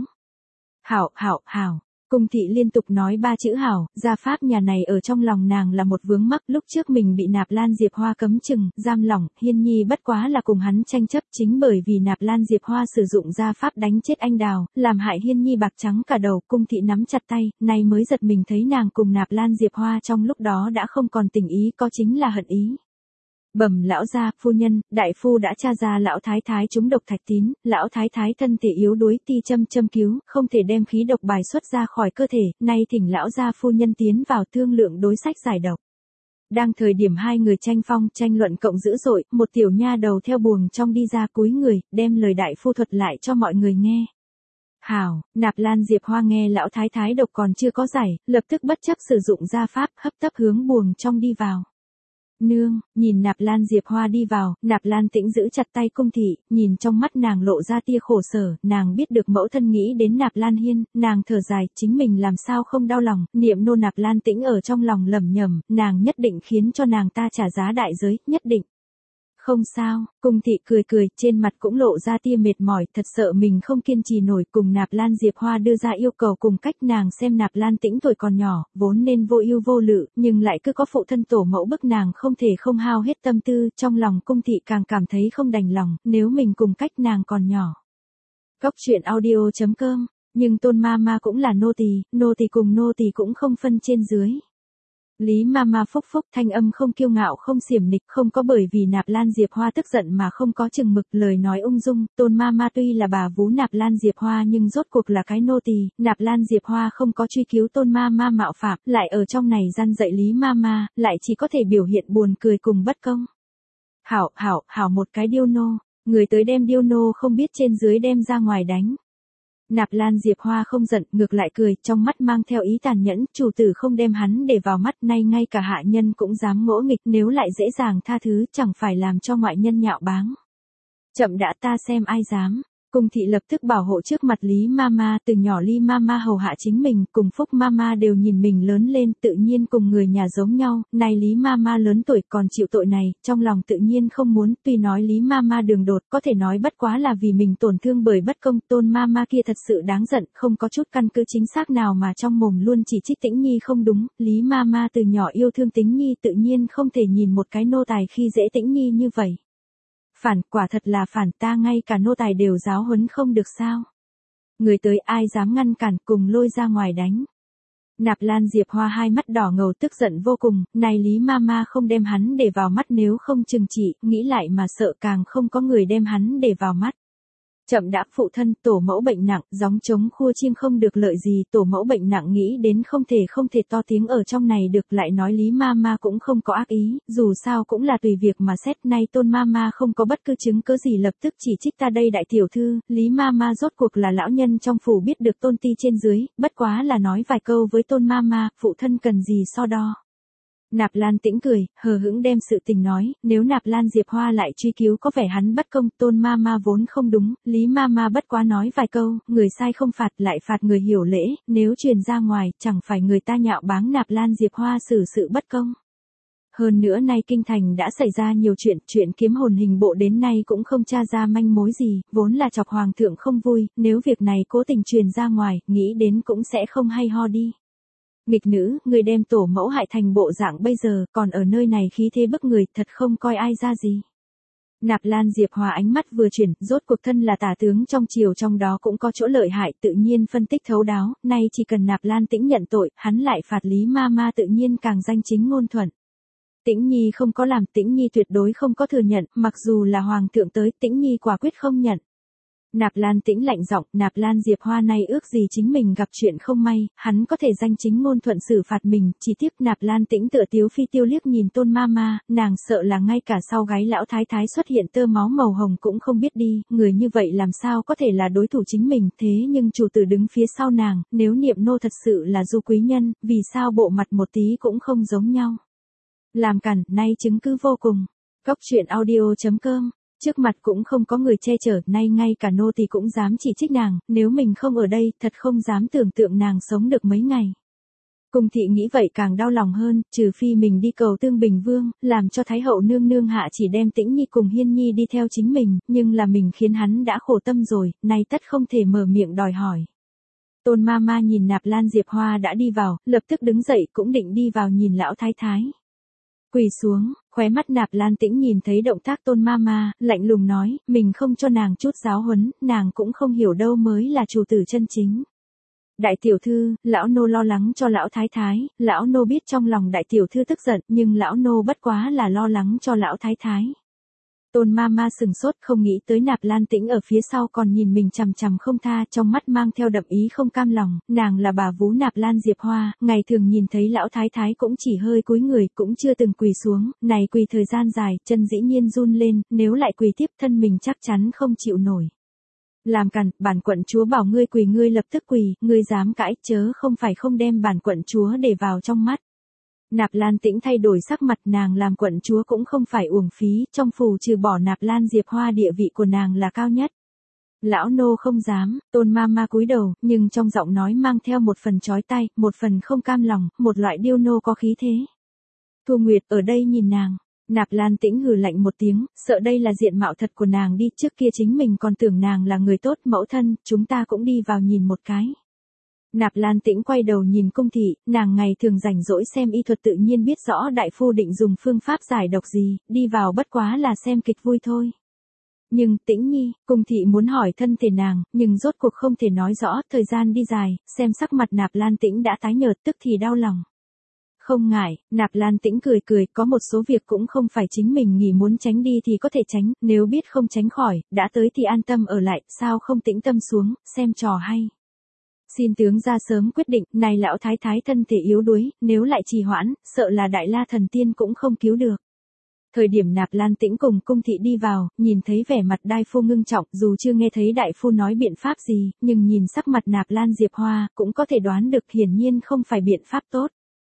Hảo. Cung thị liên tục nói ba chữ hảo, gia pháp nhà này ở trong lòng nàng là một vướng mắc, lúc trước mình bị Nạp Lan Diệp Hoa cấm chừng, giam lỏng, Hiên Nhi bất quá là cùng hắn tranh chấp, chính bởi vì Nạp Lan Diệp Hoa sử dụng gia pháp đánh chết anh Đào, làm hại Hiên Nhi bạc trắng cả đầu, cung thị nắm chặt tay, nay mới giật mình thấy nàng cùng Nạp Lan Diệp Hoa trong lúc đó đã không còn tình ý, có chính là hận ý. Bẩm lão gia, phu nhân, đại phu đã tra ra lão thái thái trúng độc thạch tín, lão thái thái thân thể yếu đuối, ti châm cứu, không thể đem khí độc bài xuất ra khỏi cơ thể, nay thỉnh lão gia phu nhân tiến vào thương lượng đối sách giải độc. Đang thời điểm hai người tranh luận cộng dữ dội, một tiểu nha đầu theo buồng trong đi ra cúi người, đem lời đại phu thuật lại cho mọi người nghe. Hảo, Nạp Lan Diệp Hoa nghe lão thái thái độc còn chưa có giải, lập tức bất chấp sử dụng gia pháp, hấp tấp hướng buồng trong đi vào. Nương, nhìn Nạp Lan Diệp Hoa đi vào, Nạp Lan Tĩnh giữ chặt tay Cung thị, nhìn trong mắt nàng lộ ra tia khổ sở, nàng biết được mẫu thân nghĩ đến Nạp Lan Hiên, nàng thở dài, chính mình làm sao không đau lòng, niệm nô Nạp Lan Tĩnh ở trong lòng lẩm nhẩm, nàng nhất định khiến cho nàng ta trả giá đại giới, nhất định. Không sao, Cung thị cười cười, trên mặt cũng lộ ra tia mệt mỏi, thật sợ mình không kiên trì nổi, cùng Nạp Lan Diệp Hoa đưa ra yêu cầu cùng cách nàng xem Nạp Lan Tĩnh tuổi còn nhỏ, vốn nên vô ưu vô lự, nhưng lại cứ có phụ thân tổ mẫu bức nàng không thể không hao hết tâm tư, trong lòng Cung thị càng cảm thấy không đành lòng, nếu mình cùng cách nàng còn nhỏ. Góc truyện audio.com, nhưng Tôn Mama cũng là nô tỳ cùng nô tỳ cũng không phân trên dưới. Lý Mama phúc phúc, thanh âm không kiêu ngạo không xiểm nịch, không có bởi vì Nạp Lan Diệp Hoa tức giận mà không có chừng mực, lời nói ung dung. Tôn Mama tuy là bà vú Nạp Lan Diệp Hoa nhưng rốt cuộc là cái nô tỳ, Nạp Lan Diệp Hoa không có truy cứu Tôn Mama mạo phạm, lại ở trong này gian dạy Lý Mama, lại chỉ có thể biểu hiện buồn cười cùng bất công. Hảo một cái điêu nô, người tới đem điêu nô không biết trên dưới đem ra ngoài đánh. Nạp Lan Diệp Hoa không giận, ngược lại cười, trong mắt mang theo ý tàn nhẫn, chủ tử không đem hắn để vào mắt, nay ngay cả hạ nhân cũng dám ngỗ nghịch, nếu lại dễ dàng tha thứ, chẳng phải làm cho ngoại nhân nhạo báng. Chậm đã, ta xem ai dám. Cung thị lập tức bảo hộ trước mặt Lý Mama, từ nhỏ Lý Mama hầu hạ chính mình, cùng Phúc Mama đều nhìn mình lớn lên, tự nhiên cùng người nhà giống nhau, nay Lý Mama lớn tuổi còn chịu tội này, trong lòng tự nhiên không muốn, tuy nói Lý Mama đường đột, có thể nói bất quá là vì mình tổn thương bởi bất công, Tôn Mama kia thật sự đáng giận, không có chút căn cứ chính xác nào mà trong mồm luôn chỉ trích Tĩnh Nhi không đúng, Lý Mama từ nhỏ yêu thương Tĩnh Nhi tự nhiên không thể nhìn một cái nô tài khi dễ Tĩnh Nhi như vậy. Phản, quả thật là phản, ta ngay cả nô tài đều giáo huấn không được sao. Người tới ai dám ngăn cản, cùng lôi ra ngoài đánh. Nạp Lan Diệp Hoa hai mắt đỏ ngầu tức giận vô cùng, này Lý Mama không đem hắn để vào mắt nếu không trừng trị, nghĩ lại mà sợ càng không có người đem hắn để vào mắt. Chậm đã, phụ thân, tổ mẫu bệnh nặng, gióng trống khua chiêng không được lợi gì, tổ mẫu bệnh nặng nghĩ đến không thể to tiếng ở trong này được, lại nói Lý Mama cũng không có ác ý, dù sao cũng là tùy việc mà xét, nay Tôn Mama không có bất cứ chứng cớ gì lập tức chỉ trích ta đây đại tiểu thư, Lý Mama rốt cuộc là lão nhân trong phủ biết được Tôn ti trên dưới, bất quá là nói vài câu với Tôn Mama, phụ thân cần gì so đo. Nạp Lan Tĩnh cười, hờ hững đem sự tình nói, nếu Nạp Lan Diệp Hoa lại truy cứu có vẻ hắn bất công, Tôn Mama vốn không đúng, Lý Mama bất quá nói vài câu, người sai không phạt lại phạt người hiểu lễ, nếu truyền ra ngoài, chẳng phải người ta nhạo báng Nạp Lan Diệp Hoa xử sự bất công. Hơn nữa nay kinh thành đã xảy ra nhiều chuyện kiếm hồn hình bộ đến nay cũng không tra ra manh mối gì, vốn là chọc hoàng thượng không vui, nếu việc này cố tình truyền ra ngoài, nghĩ đến cũng sẽ không hay ho đi. Nghịch nữ, người đem tổ mẫu hại thành bộ dạng bây giờ, còn ở nơi này khí thế bức người, thật không coi ai ra gì. Nạp Lan Diệp Hòa ánh mắt vừa chuyển, rốt cuộc thân là tả tướng trong triều, trong đó cũng có chỗ lợi hại, tự nhiên phân tích thấu đáo, nay chỉ cần Nạp Lan Tĩnh nhận tội, hắn lại phạt Lý Mama tự nhiên càng danh chính ngôn thuận. Tĩnh Nhi không có làm, Tĩnh Nhi tuyệt đối không có thừa nhận, mặc dù là hoàng thượng tới, Tĩnh Nhi quả quyết không nhận. Nạp Lan Tĩnh lạnh giọng, Nạp Lan Diệp Hoa này ước gì chính mình gặp chuyện không may, hắn có thể danh chính ngôn thuận xử phạt mình, chỉ tiếc Nạp Lan Tĩnh tựa tiếu phi tiêu liếc nhìn Tôn Mama, nàng sợ là ngay cả sau gáy lão thái thái xuất hiện tơ máu màu hồng cũng không biết đi, người như vậy làm sao có thể là đối thủ chính mình, thế nhưng chủ tử đứng phía sau nàng, nếu niệm nô thật sự là du quý nhân, vì sao bộ mặt một tí cũng không giống nhau. Làm cản, nay chứng cứ vô cùng. Góc truyện audio.com. Trước mặt cũng không có người che chở, nay ngay cả nô tỳ cũng dám chỉ trích nàng, nếu mình không ở đây, thật không dám tưởng tượng nàng sống được mấy ngày. Cung thị nghĩ vậy càng đau lòng hơn, trừ phi mình đi cầu tương Bình Vương, làm cho Thái hậu nương nương hạ chỉ đem Tĩnh Nhi cùng Hiên Nhi đi theo chính mình, nhưng là mình khiến hắn đã khổ tâm rồi, nay tất không thể mở miệng đòi hỏi. Tôn Mama nhìn Nạp Lan Diệp Hoa đã đi vào, lập tức đứng dậy cũng định đi vào nhìn lão thái thái. Quỳ xuống, khóe mắt Nạp Lan Tĩnh nhìn thấy động tác Tôn Mama, lạnh lùng nói, mình không cho nàng chút giáo huấn, nàng cũng không hiểu đâu mới là chủ tử chân chính. Đại tiểu thư, lão nô lo lắng cho lão thái thái, lão nô biết trong lòng đại tiểu thư tức giận, nhưng lão nô bất quá là lo lắng cho lão thái thái. Tôn Mama sừng sốt không nghĩ tới Nạp Lan Tĩnh ở phía sau còn nhìn mình chằm chằm không tha, trong mắt mang theo đậm ý không cam lòng, nàng là bà vú Nạp Lan Diệp Hoa, ngày thường nhìn thấy lão thái thái cũng chỉ hơi cúi người, cũng chưa từng quỳ xuống, này quỳ thời gian dài, chân dĩ nhiên run lên, nếu lại quỳ tiếp thân mình chắc chắn không chịu nổi. Làm càn, bản quận chúa bảo ngươi quỳ ngươi lập tức quỳ, ngươi dám cãi chớ không phải không đem bản quận chúa để vào trong mắt. Nạp Lan Tĩnh thay đổi sắc mặt, nàng làm quận chúa cũng không phải uổng phí, trong phủ trừ bỏ Nạp Lan Diệp Hoa địa vị của nàng là cao nhất. Lão nô không dám, Tôn ma cúi đầu, nhưng trong giọng nói mang theo một phần chói tai, một phần không cam lòng, một loại điêu nô có khí thế. Thu Nguyệt ở đây nhìn nàng. Nạp Lan Tĩnh hừ lạnh một tiếng, sợ đây là diện mạo thật của nàng đi, trước kia chính mình còn tưởng nàng là người tốt, mẫu thân, chúng ta cũng đi vào nhìn một cái. Nạp Lan Tĩnh quay đầu nhìn Cung thị, nàng ngày thường rảnh rỗi xem y thuật tự nhiên biết rõ đại phu định dùng phương pháp giải độc gì, đi vào bất quá là xem kịch vui thôi. Nhưng Tĩnh nhi, Cung thị muốn hỏi thân thể nàng, nhưng rốt cuộc không thể nói rõ, thời gian đi dài, xem sắc mặt Nạp Lan Tĩnh đã tái nhợt tức thì đau lòng. Không ngại, Nạp Lan Tĩnh cười, có một số việc cũng không phải chính mình nghĩ muốn tránh đi thì có thể tránh, nếu biết không tránh khỏi, đã tới thì an tâm ở lại, sao không tĩnh tâm xuống, xem trò hay. Xin tướng ra sớm quyết định, này lão thái thái thân thể yếu đuối, nếu lại trì hoãn, sợ là Đại La thần tiên cũng không cứu được. Thời điểm Nạp Lan Tĩnh cùng Cung thị đi vào, nhìn thấy vẻ mặt đại phu ngưng trọng, dù chưa nghe thấy đại phu nói biện pháp gì, nhưng nhìn sắc mặt Nạp Lan Diệp Hoa, cũng có thể đoán được hiển nhiên không phải biện pháp tốt.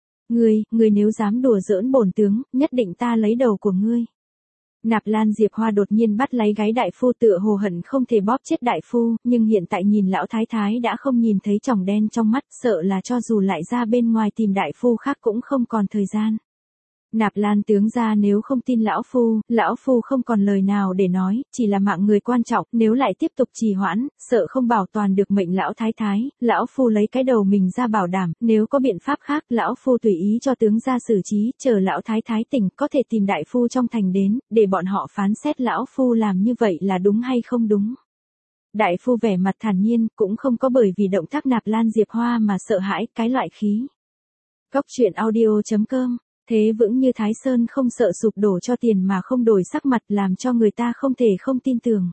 Ngươi nếu dám đùa giỡn bổn tướng, nhất định ta lấy đầu của ngươi. Nạp Lan Diệp Hoa đột nhiên bắt lấy gáy đại phu, tựa hồ hận không thể bóp chết đại phu, nhưng hiện tại nhìn lão thái thái đã không nhìn thấy tròng đen trong mắt, sợ là cho dù lại ra bên ngoài tìm đại phu khác cũng không còn thời gian. Nạp Lan tướng gia nếu không tin lão phu không còn lời nào để nói, chỉ là mạng người quan trọng, nếu lại tiếp tục trì hoãn, sợ không bảo toàn được mệnh lão thái, lão phu lấy cái đầu mình ra bảo đảm, nếu có biện pháp khác, lão phu tùy ý cho tướng gia xử trí, chờ lão thái tỉnh, có thể tìm đại phu trong thành đến, để bọn họ phán xét lão phu làm như vậy là đúng hay không đúng. Đại phu vẻ mặt thản nhiên, cũng không có bởi vì động tác Nạp Lan Diệp Hoa mà sợ hãi, cái loại khí. Góc truyện audio.com Thế vững như Thái Sơn không sợ sụp đổ cho tiền mà không đổi sắc mặt, làm cho người ta không thể không tin tưởng.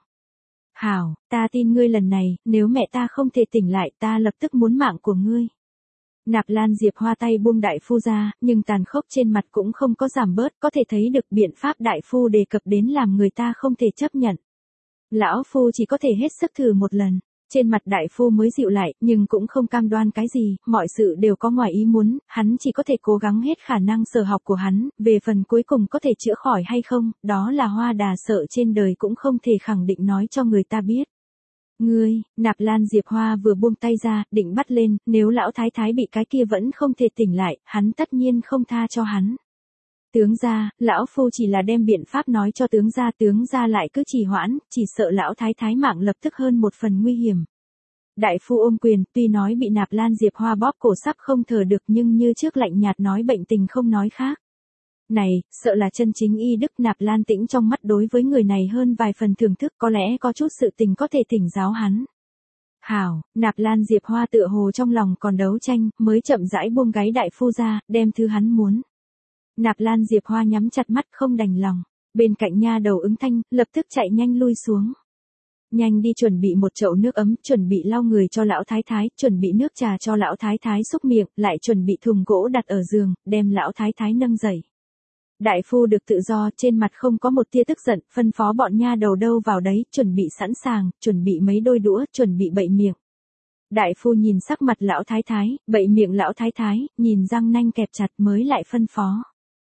Hảo, ta tin ngươi lần này, nếu mẹ ta không thể tỉnh lại ta lập tức muốn mạng của ngươi. Nạp Lan Diệp Hoa tay buông đại phu ra, nhưng tàn khốc trên mặt cũng không có giảm bớt, có thể thấy được biện pháp đại phu đề cập đến làm người ta không thể chấp nhận. Lão phu chỉ có thể hết sức thử một lần. Trên mặt đại phu mới dịu lại, nhưng cũng không cam đoan cái gì, mọi sự đều có ngoài ý muốn, hắn chỉ có thể cố gắng hết khả năng sở học của hắn, về phần cuối cùng có thể chữa khỏi hay không, đó là Hoa Đà sợ trên đời cũng không thể khẳng định nói cho người ta biết. Nạp Lan Diệp Hoa vừa buông tay ra, định bắt lên, nếu lão thái bị cái kia vẫn không thể tỉnh lại, hắn tất nhiên không tha cho hắn. Tướng gia, lão phu chỉ là đem biện pháp nói cho tướng gia lại cứ trì hoãn, chỉ sợ lão thái mạng lập tức hơn một phần nguy hiểm. Đại phu ôm quyền, tuy nói bị Nạp Lan Diệp Hoa bóp cổ sắp không thở được nhưng như trước lạnh nhạt nói bệnh tình không nói khác. Này, sợ là chân chính y đức. Nạp Lan Tĩnh trong mắt đối với người này hơn vài phần thưởng thức, có lẽ có chút sự tình có thể thỉnh giáo hắn. Hảo, Nạp Lan Diệp Hoa tựa hồ trong lòng còn đấu tranh, mới chậm rãi buông gáy đại phu ra, đem thứ hắn muốn. Nạp Lan Diệp Hoa nhắm chặt mắt không đành lòng, bên cạnh nha đầu ứng thanh, lập tức chạy nhanh lui xuống. Nhanh đi chuẩn bị một chậu nước ấm, chuẩn bị lau người cho lão thái, chuẩn bị nước trà cho lão thái xúc miệng, lại chuẩn bị thùng gỗ đặt ở giường, đem lão thái nâng dậy. Đại phu được tự do, trên mặt không có một tia tức giận, phân phó bọn nha đầu đâu vào đấy, chuẩn bị sẵn sàng, chuẩn bị mấy đôi đũa, chuẩn bị bậy miệng. Đại phu nhìn sắc mặt lão thái, bậy miệng lão thái, nhìn răng nanh kẹp chặt mới lại phân phó.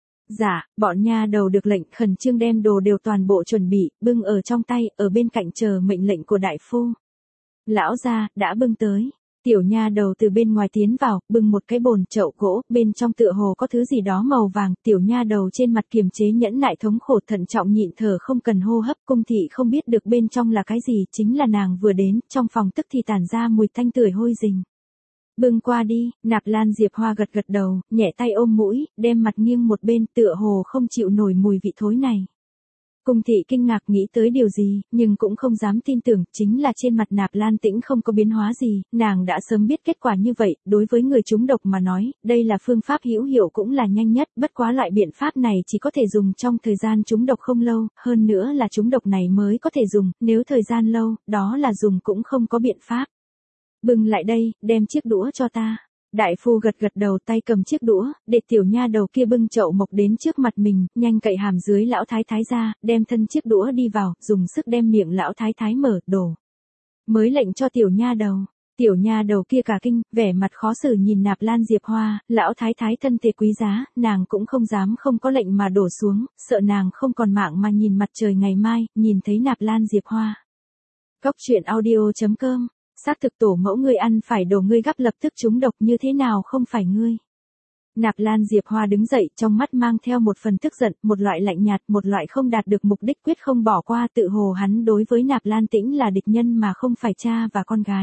Dạ, bọn nha đầu được lệnh khẩn trương đem đồ đều toàn bộ chuẩn bị, bưng ở trong tay, ở bên cạnh chờ mệnh lệnh của đại phu. Lão gia, đã bưng tới. Tiểu nha đầu từ bên ngoài tiến vào, bưng một cái bồn chậu gỗ, bên trong tựa hồ có thứ gì đó màu vàng, tiểu nha đầu trên mặt kiềm chế nhẫn nại thống khổ thận trọng nhịn thở không cần hô hấp, Cung thị không biết được bên trong là cái gì, chính là nàng vừa đến, trong phòng tức thì tản ra mùi tanh tưởi hôi rình. Bưng qua đi, Nạp Lan Diệp Hoa gật đầu, nhẹ tay ôm mũi, đem mặt nghiêng một bên, tựa hồ không chịu nổi mùi vị thối này. Cung thị kinh ngạc nghĩ tới điều gì, nhưng cũng không dám tin tưởng, chính là trên mặt Nạp Lan Tĩnh không có biến hóa gì, nàng đã sớm biết kết quả như vậy, đối với người trúng độc mà nói, đây là phương pháp hữu hiệu cũng là nhanh nhất, bất quá loại biện pháp này chỉ có thể dùng trong thời gian trúng độc không lâu, hơn nữa là trúng độc này mới có thể dùng, nếu thời gian lâu, đó là dùng cũng không có biện pháp. Bưng lại đây, đem chiếc đũa cho ta. Đại phu gật đầu tay cầm chiếc đũa, để tiểu nha đầu kia bưng chậu mộc đến trước mặt mình, nhanh cậy hàm dưới lão thái ra, đem thân chiếc đũa đi vào, dùng sức đem miệng lão thái mở, đổ. Mới lệnh cho tiểu nha đầu. Tiểu nha đầu kia cả kinh, vẻ mặt khó xử nhìn Nạp Lan Diệp Hoa, lão thái thái thân thể quý giá, nàng cũng không dám không có lệnh mà đổ xuống, sợ nàng không còn mạng mà nhìn mặt trời ngày mai, nhìn thấy Nạp Lan Diệp Hoa. Góc truyện audio.com, xác thực tổ mẫu ngươi ăn phải đồ ngươi gắp lập tức trúng độc như thế nào không phải ngươi. Nạp Lan Diệp Hoa đứng dậy, trong mắt mang theo một phần tức giận, một loại lạnh nhạt, một loại không đạt được mục đích quyết không bỏ qua, tự hồ hắn đối với Nạp Lan Tĩnh là địch nhân mà không phải cha và con gái.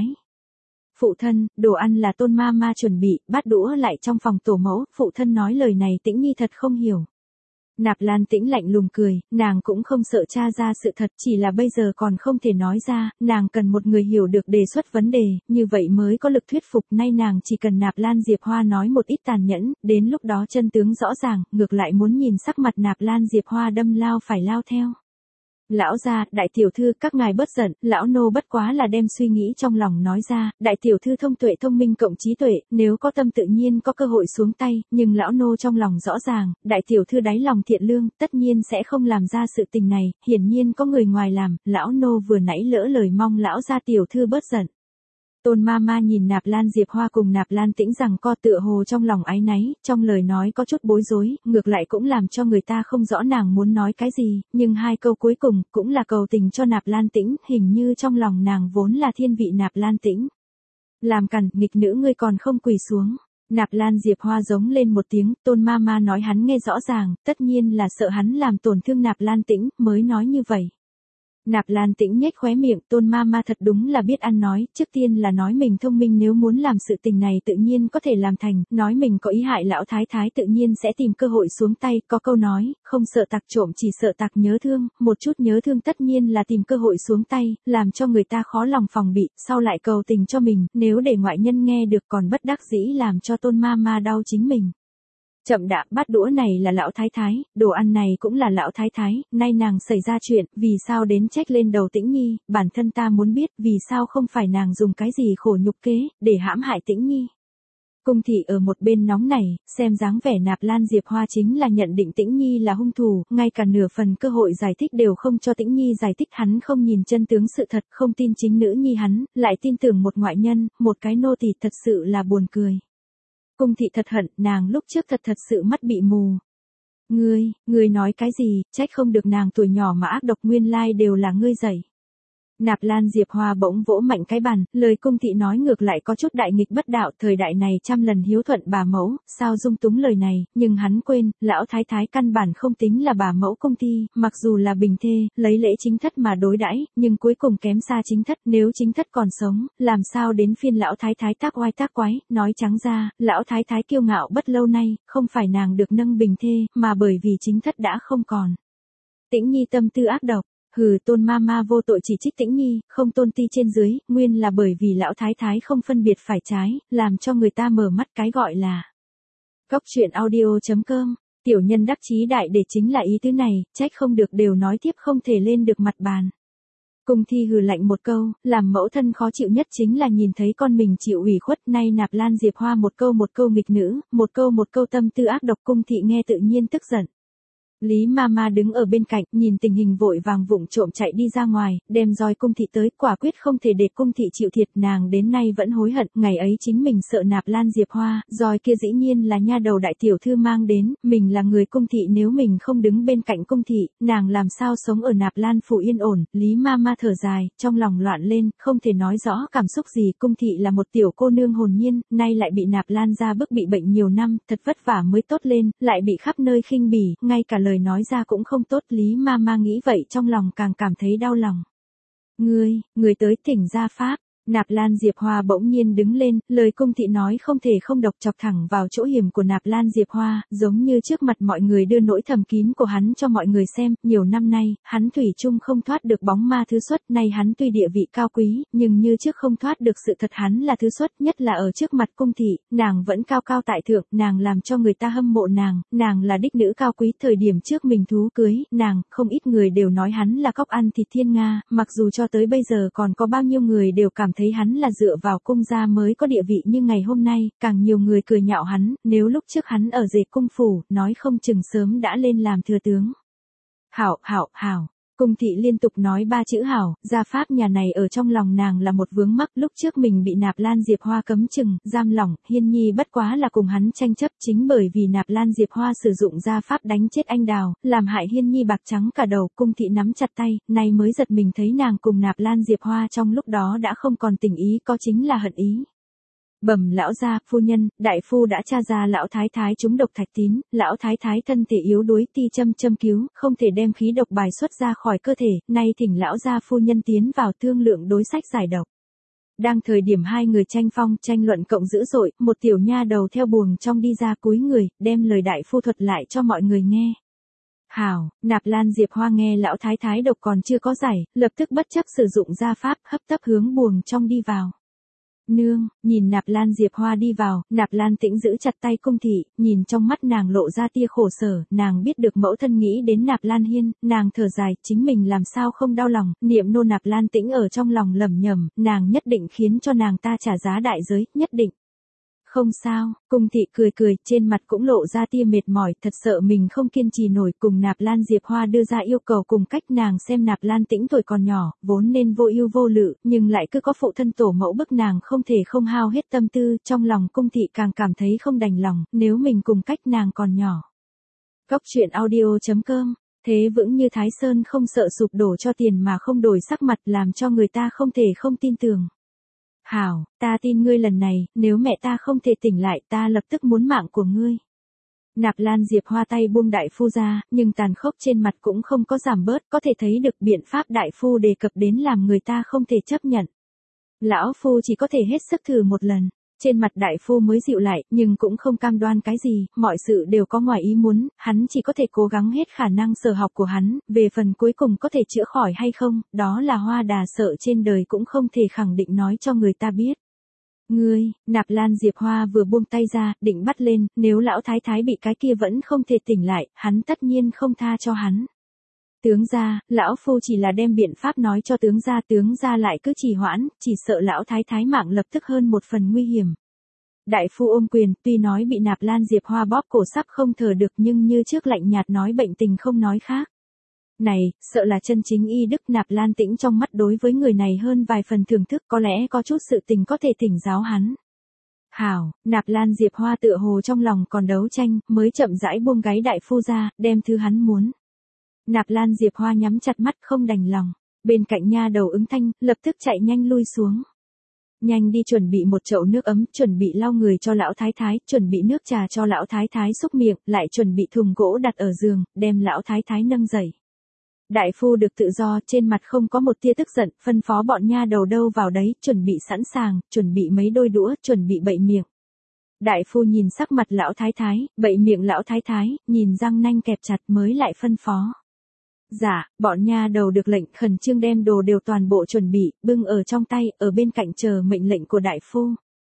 Phụ thân, đồ ăn là Tôn ma ma chuẩn bị, bát đũa lại trong phòng tổ mẫu, phụ thân nói lời này Tĩnh Nhi thật không hiểu. Nạp Lan Tĩnh lạnh lùng cười, nàng cũng không sợ tra ra sự thật, chỉ là bây giờ còn không thể nói ra, nàng cần một người hiểu được đề xuất vấn đề, như vậy mới có lực thuyết phục, nay nàng chỉ cần Nạp Lan Diệp Hoa nói một ít tàn nhẫn, đến lúc đó chân tướng rõ ràng, ngược lại muốn nhìn sắc mặt Nạp Lan Diệp Hoa đâm lao phải lao theo. Lão gia, đại tiểu thư, các ngài bớt giận, lão nô bất quá là đem suy nghĩ trong lòng nói ra, đại tiểu thư thông tuệ thông minh cộng trí tuệ, nếu có tâm tự nhiên có cơ hội xuống tay, nhưng lão nô trong lòng rõ ràng, đại tiểu thư đáy lòng thiện lương, tất nhiên sẽ không làm ra sự tình này, hiển nhiên có người ngoài làm, lão nô vừa nãy lỡ lời mong lão gia tiểu thư bớt giận. Tôn ma ma nhìn Nạp Lan Diệp Hoa cùng Nạp Lan Tĩnh rằng co tựa hồ trong lòng áy náy, trong lời nói có chút bối rối, ngược lại cũng làm cho người ta không rõ nàng muốn nói cái gì, nhưng hai câu cuối cùng cũng là cầu tình cho Nạp Lan Tĩnh, hình như trong lòng nàng vốn là thiên vị Nạp Lan Tĩnh. Làm cằn, nghịch nữ ngươi còn không quỳ xuống. Nạp Lan Diệp Hoa giống lên một tiếng, Tôn ma ma nói hắn nghe rõ ràng, tất nhiên là sợ hắn làm tổn thương Nạp Lan Tĩnh, mới nói như vậy. Nạp Lan Tĩnh nhếch khóe miệng, Tôn ma ma thật đúng là biết ăn nói, trước tiên là nói mình thông minh nếu muốn làm sự tình này tự nhiên có thể làm thành, nói mình có ý hại lão thái thái tự nhiên sẽ tìm cơ hội xuống tay, có câu nói, không sợ tặc trộm chỉ sợ tặc nhớ thương, một chút nhớ thương tất nhiên là tìm cơ hội xuống tay, làm cho người ta khó lòng phòng bị, sau lại cầu tình cho mình, nếu để ngoại nhân nghe được còn bất đắc dĩ làm cho Tôn ma ma đau chính mình. Chậm đã, bát đũa này là lão thái thái, đồ ăn này cũng là lão thái thái, nay nàng xảy ra chuyện, vì sao đến trách lên đầu Tĩnh Nhi, bản thân ta muốn biết, vì sao không phải nàng dùng cái gì khổ nhục kế, để hãm hại Tĩnh Nhi. Cung thị ở một bên nóng nảy, xem dáng vẻ Nạp Lan Diệp Hoa chính là nhận định Tĩnh Nhi là hung thủ, ngay cả nửa phần cơ hội giải thích đều không cho Tĩnh Nhi giải thích, hắn không nhìn chân tướng sự thật, không tin chính nữ nhi hắn, lại tin tưởng một ngoại nhân, một cái nô tỳ, thật sự là buồn cười. Cung thị thật hận, nàng lúc trước thật sự mắt bị mù. Ngươi nói cái gì, trách không được nàng tuổi nhỏ mà ác độc, nguyên lai đều là ngươi dạy. Nạp Lan Diệp Hoa bỗng vỗ mạnh cái bàn, lời cung thị nói ngược lại có chút đại nghịch bất đạo, thời đại này trăm lần hiếu thuận bà mẫu, sao dung túng lời này, nhưng hắn quên, lão thái thái căn bản không tính là bà mẫu cung thi, mặc dù là bình thê, lấy lễ chính thất mà đối đãi, nhưng cuối cùng kém xa chính thất, nếu chính thất còn sống, làm sao đến phiên lão thái thái tác oai tác quái, nói trắng ra, lão thái thái kiêu ngạo bất lâu nay, không phải nàng được nâng bình thê, mà bởi vì chính thất đã không còn. Tĩnh Nhi tâm tư ác độc. Hừ, Tôn ma ma vô tội chỉ trích Tĩnh Nhi, không tôn ti trên dưới, nguyên là bởi vì lão thái thái không phân biệt phải trái, làm cho người ta mở mắt, cái gọi là. Góc truyện audio.com, tiểu nhân đắc chí đại để chính là ý tứ này, trách không được đều nói tiếp không thể lên được mặt bàn. Cung thi hừ lạnh một câu, làm mẫu thân khó chịu nhất chính là nhìn thấy con mình chịu ủy khuất, nay Nạp Lan Diệp Hoa một câu nghịch nữ, một câu tâm tư ác độc, cung thị nghe tự nhiên tức giận. Lý Mama đứng ở bên cạnh, nhìn tình hình vội vàng vụng trộm chạy đi ra ngoài, đem roi cung thị tới, quả quyết không thể để cung thị chịu thiệt, nàng đến nay vẫn hối hận, ngày ấy chính mình sợ Nạp Lan Diệp Hoa, roi kia dĩ nhiên là nha đầu đại tiểu thư mang đến, mình là người cung thị, nếu mình không đứng bên cạnh cung thị, nàng làm sao sống ở Nạp Lan phủ yên ổn. Lý Mama thở dài, trong lòng loạn lên, không thể nói rõ cảm xúc gì, cung thị là một tiểu cô nương hồn nhiên, nay lại bị Nạp Lan gia bức bị bệnh nhiều năm, thật vất vả mới tốt lên, lại bị khắp nơi khinh bỉ, ngay cả lời nói ra cũng không tốt. Lý Mama nghĩ vậy trong lòng càng cảm thấy đau lòng. Người tới thỉnh gia pháp. Nạp Lan Diệp Hoa bỗng nhiên đứng lên, lời cung thị nói không thể không độc, chọc thẳng vào chỗ hiểm của Nạp Lan Diệp Hoa, giống như trước mặt mọi người đưa nỗi thầm kín của hắn cho mọi người xem, nhiều năm nay, hắn thủy chung không thoát được bóng ma thứ xuất, nay hắn tuy địa vị cao quý, nhưng như trước không thoát được sự thật hắn là thứ xuất, nhất là ở trước mặt cung thị, nàng vẫn cao cao tại thượng, nàng làm cho người ta hâm mộ nàng là đích nữ cao quý, thời điểm trước mình thú cưới, nàng, không ít người đều nói hắn là cóc ăn thịt thiên nga, mặc dù cho tới bây giờ còn có bao nhiêu người đều cảm thấy hắn là dựa vào cung gia mới có địa vị, nhưng ngày hôm nay, càng nhiều người cười nhạo hắn, nếu lúc trước hắn ở dệt cung phủ, nói không chừng sớm đã lên làm thừa tướng. Hảo, Cung thị liên tục nói ba chữ hảo, gia pháp nhà này ở trong lòng nàng là một vướng mắc, lúc trước mình bị Nạp Lan Diệp Hoa cấm chừng, giam lỏng, Hiên Nhi bất quá là cùng hắn tranh chấp, chính bởi vì Nạp Lan Diệp Hoa sử dụng gia pháp đánh chết anh Đào, làm hại Hiên Nhi bạc trắng cả đầu, cung thị nắm chặt tay, nay mới giật mình thấy nàng cùng Nạp Lan Diệp Hoa trong lúc đó đã không còn tình ý, có chính là hận ý. Bẩm lão gia, phu nhân, đại phu đã tra ra lão thái thái trúng độc thạch tín, lão thái thái thân thể yếu đuối, ti châm châm cứu, không thể đem khí độc bài xuất ra khỏi cơ thể, nay thỉnh lão gia phu nhân tiến vào thương lượng đối sách giải độc. Đang thời điểm hai người tranh phong, tranh luận cộng dữ dội, một tiểu nha đầu theo buồng trong đi ra cúi người, đem lời đại phu thuật lại cho mọi người nghe. Hảo, Nạp Lan Diệp Hoa nghe lão thái thái độc còn chưa có giải, lập tức bất chấp sử dụng gia pháp, hấp tấp hướng buồng trong đi vào. Nương, nhìn Nạp Lan Diệp Hoa đi vào, Nạp Lan Tĩnh giữ chặt tay cung thị, nhìn trong mắt nàng lộ ra tia khổ sở, nàng biết được mẫu thân nghĩ đến Nạp Lan Hiên, nàng thở dài, chính mình làm sao không đau lòng, niệm nô Nạp Lan Tĩnh ở trong lòng lẩm nhẩm, nàng nhất định khiến cho nàng ta trả giá đại giới, nhất định. Không sao, cung thị cười cười, trên mặt cũng lộ ra tia mệt mỏi, thật sợ mình không kiên trì nổi, cùng Nạp Lan Diệp Hoa đưa ra yêu cầu cùng cách nàng xem Nạp Lan Tĩnh tuổi còn nhỏ, vốn nên vô ưu vô lự, nhưng lại cứ có phụ thân tổ mẫu bức nàng không thể không hao hết tâm tư, trong lòng cung thị càng cảm thấy không đành lòng, nếu mình cùng cách nàng còn nhỏ. Góc truyện audio.com, thế vững như Thái Sơn không sợ sụp đổ cho tiền mà không đổi sắc mặt, làm cho người ta không thể không tin tưởng. Hảo, ta tin ngươi lần này, nếu mẹ ta không thể tỉnh lại ta lập tức muốn mạng của ngươi. Nạp Lan Diệp Hoa tay buông đại phu ra, nhưng tàn khốc trên mặt cũng không có giảm bớt, có thể thấy được biện pháp đại phu đề cập đến làm người ta không thể chấp nhận. Lão phu chỉ có thể hết sức thử một lần. Trên mặt đại phu mới dịu lại, nhưng cũng không cam đoan cái gì, mọi sự đều có ngoài ý muốn, hắn chỉ có thể cố gắng hết khả năng sở học của hắn, về phần cuối cùng có thể chữa khỏi hay không, đó là Hoa Đà sợ trên đời cũng không thể khẳng định nói cho người ta biết. Ngươi, Nạp Lan Diệp Hoa vừa buông tay ra, định bắt lên, nếu lão thái thái bị cái kia vẫn không thể tỉnh lại, hắn tất nhiên không tha cho hắn. Tướng gia, lão phu chỉ là đem biện pháp nói cho tướng gia lại cứ trì hoãn, chỉ sợ lão thái thái mạng lập tức hơn một phần nguy hiểm. Đại phu ôm quyền, tuy nói bị Nạp Lan Diệp Hoa bóp cổ sắp không thở được nhưng như trước lạnh nhạt nói bệnh tình không nói khác. Này, sợ là chân chính y đức. Nạp Lan Tĩnh trong mắt đối với người này hơn vài phần thưởng thức, có lẽ có chút sự tình có thể thỉnh giáo hắn. Hảo, Nạp Lan Diệp Hoa tựa hồ trong lòng còn đấu tranh, mới chậm rãi buông gáy đại phu ra, đem thứ hắn muốn. Nạp Lan Diệp Hoa nhắm chặt mắt không đành lòng, bên cạnh nha đầu ứng thanh, lập tức chạy nhanh lui xuống. Nhanh đi chuẩn bị một chậu nước ấm, chuẩn bị lau người cho lão thái thái, chuẩn bị nước trà cho lão thái thái xúc miệng, lại chuẩn bị thùng gỗ đặt ở giường, đem lão thái thái nâng dậy. Đại phu được tự do, trên mặt không có một tia tức giận, phân phó bọn nha đầu đâu vào đấy, chuẩn bị sẵn sàng, chuẩn bị mấy đôi đũa, chuẩn bị bậy miệng. Đại phu nhìn sắc mặt lão thái thái, bậy miệng lão thái thái, nhìn răng nanh kẹp chặt mới lại phân phó. Dạ, bọn nha đầu được lệnh khẩn trương đem đồ đều toàn bộ chuẩn bị, bưng ở trong tay, ở bên cạnh chờ mệnh lệnh của đại phu.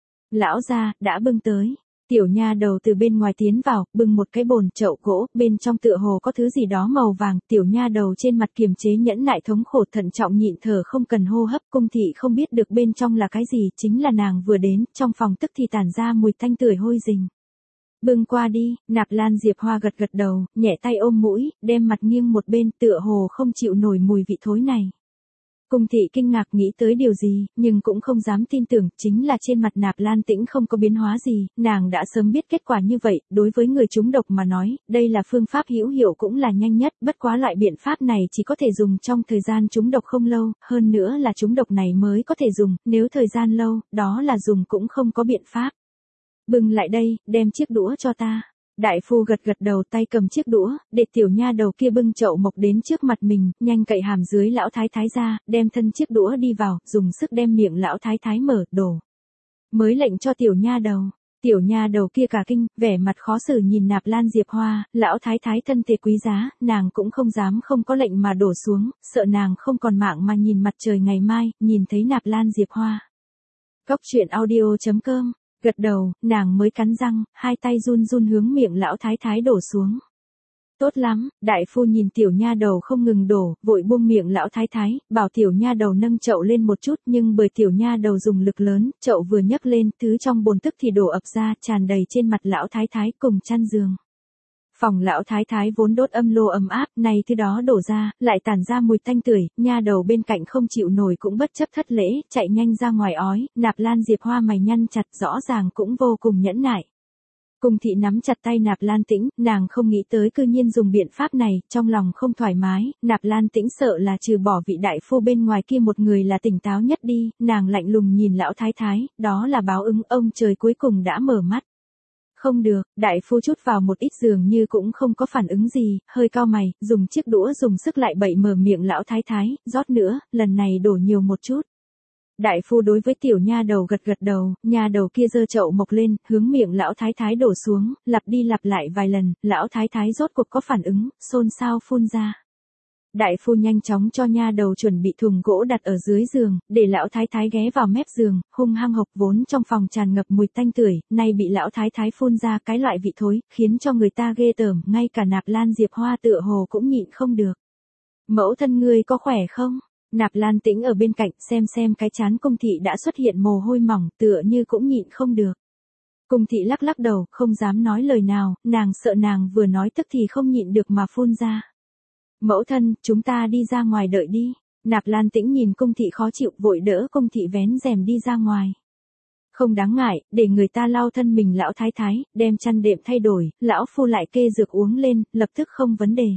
Lão gia, đã bưng tới. Tiểu nha đầu từ bên ngoài tiến vào, bưng một cái bồn chậu gỗ, bên trong tựa hồ có thứ gì đó màu vàng, tiểu nha đầu trên mặt kiềm chế nhẫn nại thống khổ thận trọng nhịn thở không cần hô hấp, cung thị không biết được bên trong là cái gì, chính là nàng vừa đến, trong phòng tức thì tản ra mùi tanh tưởi hôi rình. Bưng qua đi, Nạp Lan Diệp Hoa gật gật đầu, nhẹ tay ôm mũi, đem mặt nghiêng một bên tựa hồ không chịu nổi mùi vị thối này. Cung thị kinh ngạc nghĩ tới điều gì, nhưng cũng không dám tin tưởng, chính là trên mặt Nạp Lan Tĩnh không có biến hóa gì, nàng đã sớm biết kết quả như vậy, đối với người trúng độc mà nói, đây là phương pháp hữu hiệu cũng là nhanh nhất, bất quá loại biện pháp này chỉ có thể dùng trong thời gian trúng độc không lâu, hơn nữa là trúng độc này mới có thể dùng, nếu thời gian lâu, đó là dùng cũng không có biện pháp. Bưng lại đây, đem chiếc đũa cho ta. Đại phu gật gật đầu tay cầm chiếc đũa, để tiểu nha đầu kia bưng chậu mộc đến trước mặt mình, nhanh cậy hàm dưới lão thái thái ra, đem thân chiếc đũa đi vào, dùng sức đem miệng lão thái thái mở, đổ. Mới lệnh cho tiểu nha đầu. Tiểu nha đầu kia cả kinh, vẻ mặt khó xử nhìn Nạp Lan Diệp Hoa, lão thái thái thân thể quý giá, nàng cũng không dám không có lệnh mà đổ xuống, sợ nàng không còn mạng mà nhìn mặt trời ngày mai, nhìn thấy Nạp Lan Diệp Hoa. Góc truyện audio.com. Gật đầu, nàng mới cắn răng, hai tay run run hướng miệng lão thái thái đổ xuống. Tốt lắm, đại phu nhìn tiểu nha đầu không ngừng đổ, vội buông miệng lão thái thái, bảo tiểu nha đầu nâng chậu lên một chút, nhưng bởi tiểu nha đầu dùng lực lớn, chậu vừa nhấc lên, thứ trong bồn tức thì đổ ập ra, tràn đầy trên mặt lão thái thái cùng chăn giường. Phòng lão thái thái vốn đốt âm lô ấm áp, nay thứ đó đổ ra, lại tản ra mùi tanh tưởi, nha đầu bên cạnh không chịu nổi cũng bất chấp thất lễ, chạy nhanh ra ngoài ói, Nạp Lan Diệp Hoa mày nhăn chặt rõ ràng cũng vô cùng nhẫn nại. Cung thị nắm chặt tay Nạp Lan Tĩnh, nàng không nghĩ tới cư nhiên dùng biện pháp này, trong lòng không thoải mái, Nạp Lan Tĩnh sợ là trừ bỏ vị đại phu bên ngoài kia một người là tỉnh táo nhất đi, nàng lạnh lùng nhìn lão thái thái, đó là báo ứng, ông trời cuối cùng đã mở mắt. Không được, đại phu chút vào một ít dường như cũng không có phản ứng gì, hơi cau mày, dùng chiếc đũa dùng sức lại bậy mở miệng lão thái thái, rót nữa, lần này đổ nhiều một chút. Đại phu đối với tiểu nha đầu gật gật đầu, nha đầu kia giơ chậu mộc lên, hướng miệng lão thái thái đổ xuống, lặp đi lặp lại vài lần, lão thái thái rốt cuộc có phản ứng, xôn xao phun ra. Đại phu nhanh chóng cho nha đầu chuẩn bị thùng gỗ đặt ở dưới giường, để lão thái thái ghé vào mép giường, hung hăng hộc vốn trong phòng tràn ngập mùi tanh tưởi, nay bị lão thái thái phun ra cái loại vị thối, khiến cho người ta ghê tởm, ngay cả Nạp Lan Diệp Hoa tựa hồ cũng nhịn không được. Mẫu thân ngươi có khỏe không? Nạp Lan Tĩnh ở bên cạnh xem cái chán Cung thị đã xuất hiện mồ hôi mỏng, tựa như cũng nhịn không được. Cung thị lắc lắc đầu, không dám nói lời nào, nàng sợ nàng vừa nói tức thì không nhịn được mà phun ra. Mẫu thân, chúng ta đi ra ngoài đợi đi. Nạp Lan Tĩnh nhìn Cung thị khó chịu, vội đỡ Cung thị vén rèm đi ra ngoài. Không đáng ngại, để người ta lau thân mình lão thái thái, đem chăn đệm thay đổi, lão phu lại kê dược uống lên, lập tức không vấn đề.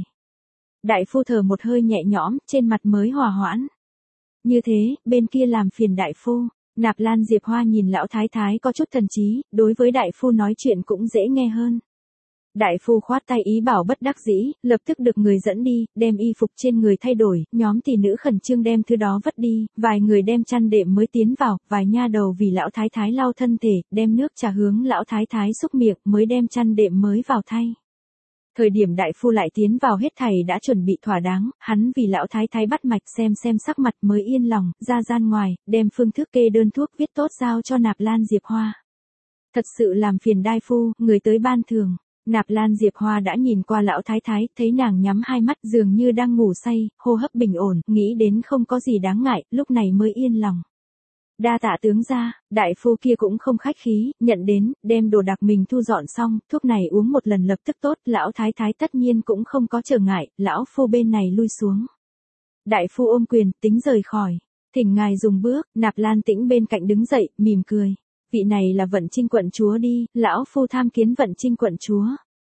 Đại phu thở một hơi nhẹ nhõm, trên mặt mới hòa hoãn. Như thế, bên kia làm phiền đại phu. Nạp Lan Diệp Hoa nhìn lão thái thái có chút thần trí, đối với đại phu nói chuyện cũng dễ nghe hơn. Đại phu khoát tay ý bảo bất đắc dĩ, lập tức được người dẫn đi, đem y phục trên người thay đổi, nhóm tỷ nữ khẩn trương đem thứ đó vất đi, vài người đem chăn đệm mới tiến vào, vài nha đầu vì lão thái thái lau thân thể, đem nước trà hướng lão thái thái xúc miệng mới đem chăn đệm mới vào thay. Thời điểm đại phu lại tiến vào hết thảy đã chuẩn bị thỏa đáng, hắn vì lão thái thái bắt mạch xem sắc mặt mới yên lòng, ra gian ngoài, đem phương thức kê đơn thuốc viết tốt giao cho Nạp Lan Diệp Hoa. Thật sự làm phiền đại phu, người tới ban thường. Nạp Lan Diệp Hoa đã nhìn qua lão thái thái, thấy nàng nhắm hai mắt dường như đang ngủ say, hô hấp bình ổn, nghĩ đến không có gì đáng ngại, lúc này mới yên lòng. Đa tạ tướng gia, đại phu kia cũng không khách khí, nhận đến, đem đồ đạc mình thu dọn xong, thuốc này uống một lần lập tức tốt, lão thái thái tất nhiên cũng không có trở ngại, lão phu bên này lui xuống. Đại phu ôm quyền, tính rời khỏi, thỉnh ngài dùng bước, Nạp Lan Tĩnh bên cạnh đứng dậy, mỉm cười. Vị này là Vận Trinh quận chúa đi, lão phu tham kiến Vận Trinh quận chúa.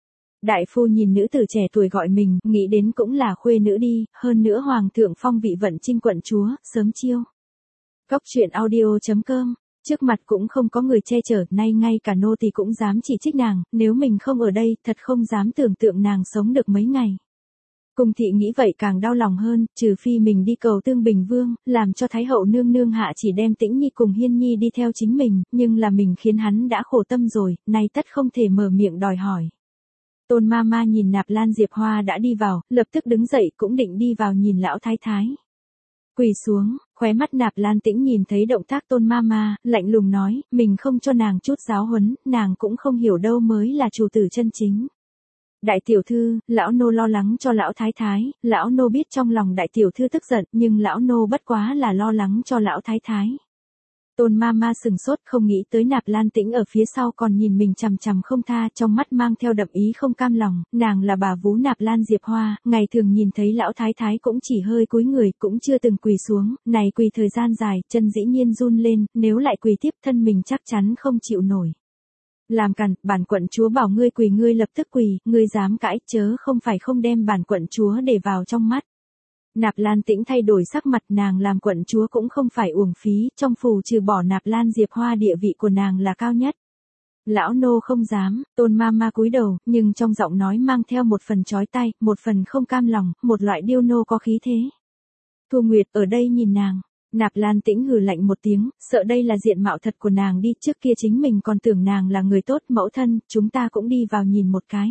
Đại phu nhìn nữ tử trẻ tuổi gọi mình, nghĩ đến cũng là khuê nữ đi, hơn nữa hoàng thượng phong vị Vận Trinh quận chúa, sớm chiêu. Cóc truyện audio.com, trước mặt cũng không có người che chở, nay ngay cả nô tỳ cũng dám chỉ trích nàng, nếu mình không ở đây, thật không dám tưởng tượng nàng sống được mấy ngày. Cung thị nghĩ vậy càng đau lòng hơn, trừ phi mình đi cầu Tương Bình Vương, làm cho Thái hậu nương nương hạ chỉ đem Tĩnh Nhi cùng Hiên Nhi đi theo chính mình, nhưng là mình khiến hắn đã khổ tâm rồi, nay tất không thể mở miệng đòi hỏi. Tôn ma ma nhìn Nạp Lan Diệp Hoa đã đi vào, lập tức đứng dậy cũng định đi vào nhìn lão thái thái. Quỳ xuống, khóe mắt Nạp Lan Tĩnh nhìn thấy động tác Tôn ma ma, lạnh lùng nói, mình không cho nàng chút giáo huấn, nàng cũng không hiểu đâu mới là chủ tử chân chính. Đại tiểu thư, lão nô lo lắng cho lão thái thái, lão nô biết trong lòng đại tiểu thư tức giận, nhưng lão nô bất quá là lo lắng cho lão thái thái. Tôn ma ma sừng sốt không nghĩ tới Nạp Lan Tĩnh ở phía sau còn nhìn mình chằm chằm không tha, trong mắt mang theo đậm ý không cam lòng, nàng là bà vú Nạp Lan Diệp Hoa, ngày thường nhìn thấy lão thái thái cũng chỉ hơi cúi người, cũng chưa từng quỳ xuống, này quỳ thời gian dài, chân dĩ nhiên run lên, nếu lại quỳ tiếp thân mình chắc chắn không chịu nổi. Làm càn, bản quận chúa bảo ngươi quỳ ngươi lập tức quỳ, ngươi dám cãi, chớ không phải không đem bản quận chúa để vào trong mắt. Nạp Lan Tĩnh thay đổi sắc mặt, nàng làm quận chúa cũng không phải uổng phí, trong phủ trừ bỏ Nạp Lan Diệp Hoa địa vị của nàng là cao nhất. Lão nô không dám, Tôn ma ma cúi đầu, nhưng trong giọng nói mang theo một phần chói tai, một phần không cam lòng, một loại điêu nô có khí thế. Thu Nguyệt ở đây nhìn nàng. Nạp Lan Tĩnh hừ lạnh một tiếng, sợ đây là diện mạo thật của nàng đi, trước kia chính mình còn tưởng nàng là người tốt, mẫu thân, chúng ta cũng đi vào nhìn một cái.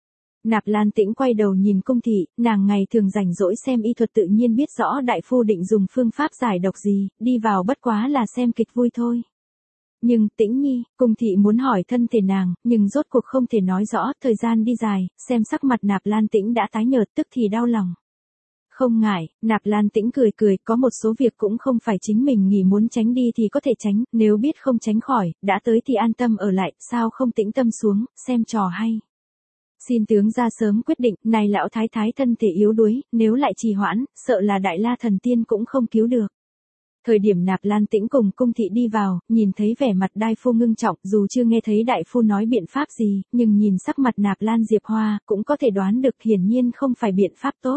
Nạp Lan Tĩnh quay đầu nhìn Cung thị, nàng ngày thường rảnh rỗi xem y thuật tự nhiên biết rõ đại phu định dùng phương pháp giải độc gì, đi vào bất quá là xem kịch vui thôi. Nhưng, Tĩnh Nhi, Cung thị muốn hỏi thân thể nàng, nhưng rốt cuộc không thể nói rõ, thời gian đi dài, xem sắc mặt Nạp Lan Tĩnh đã tái nhợt tức thì đau lòng. Không ngại, Nạp Lan Tĩnh cười cười, có một số việc cũng không phải chính mình nghĩ muốn tránh đi thì có thể tránh, nếu biết không tránh khỏi, đã tới thì an tâm ở lại, sao không tĩnh tâm xuống, xem trò hay. Xin tướng ra sớm quyết định, này lão thái thái thân thể yếu đuối, nếu lại trì hoãn, sợ là Đại La thần tiên cũng không cứu được. Thời điểm Nạp Lan Tĩnh cùng cung thị đi vào, nhìn thấy vẻ mặt đại phu ngưng trọng, dù chưa nghe thấy đại phu nói biện pháp gì, nhưng nhìn sắc mặt Nạp Lan Diệp Hoa, cũng có thể đoán được hiển nhiên không phải biện pháp tốt.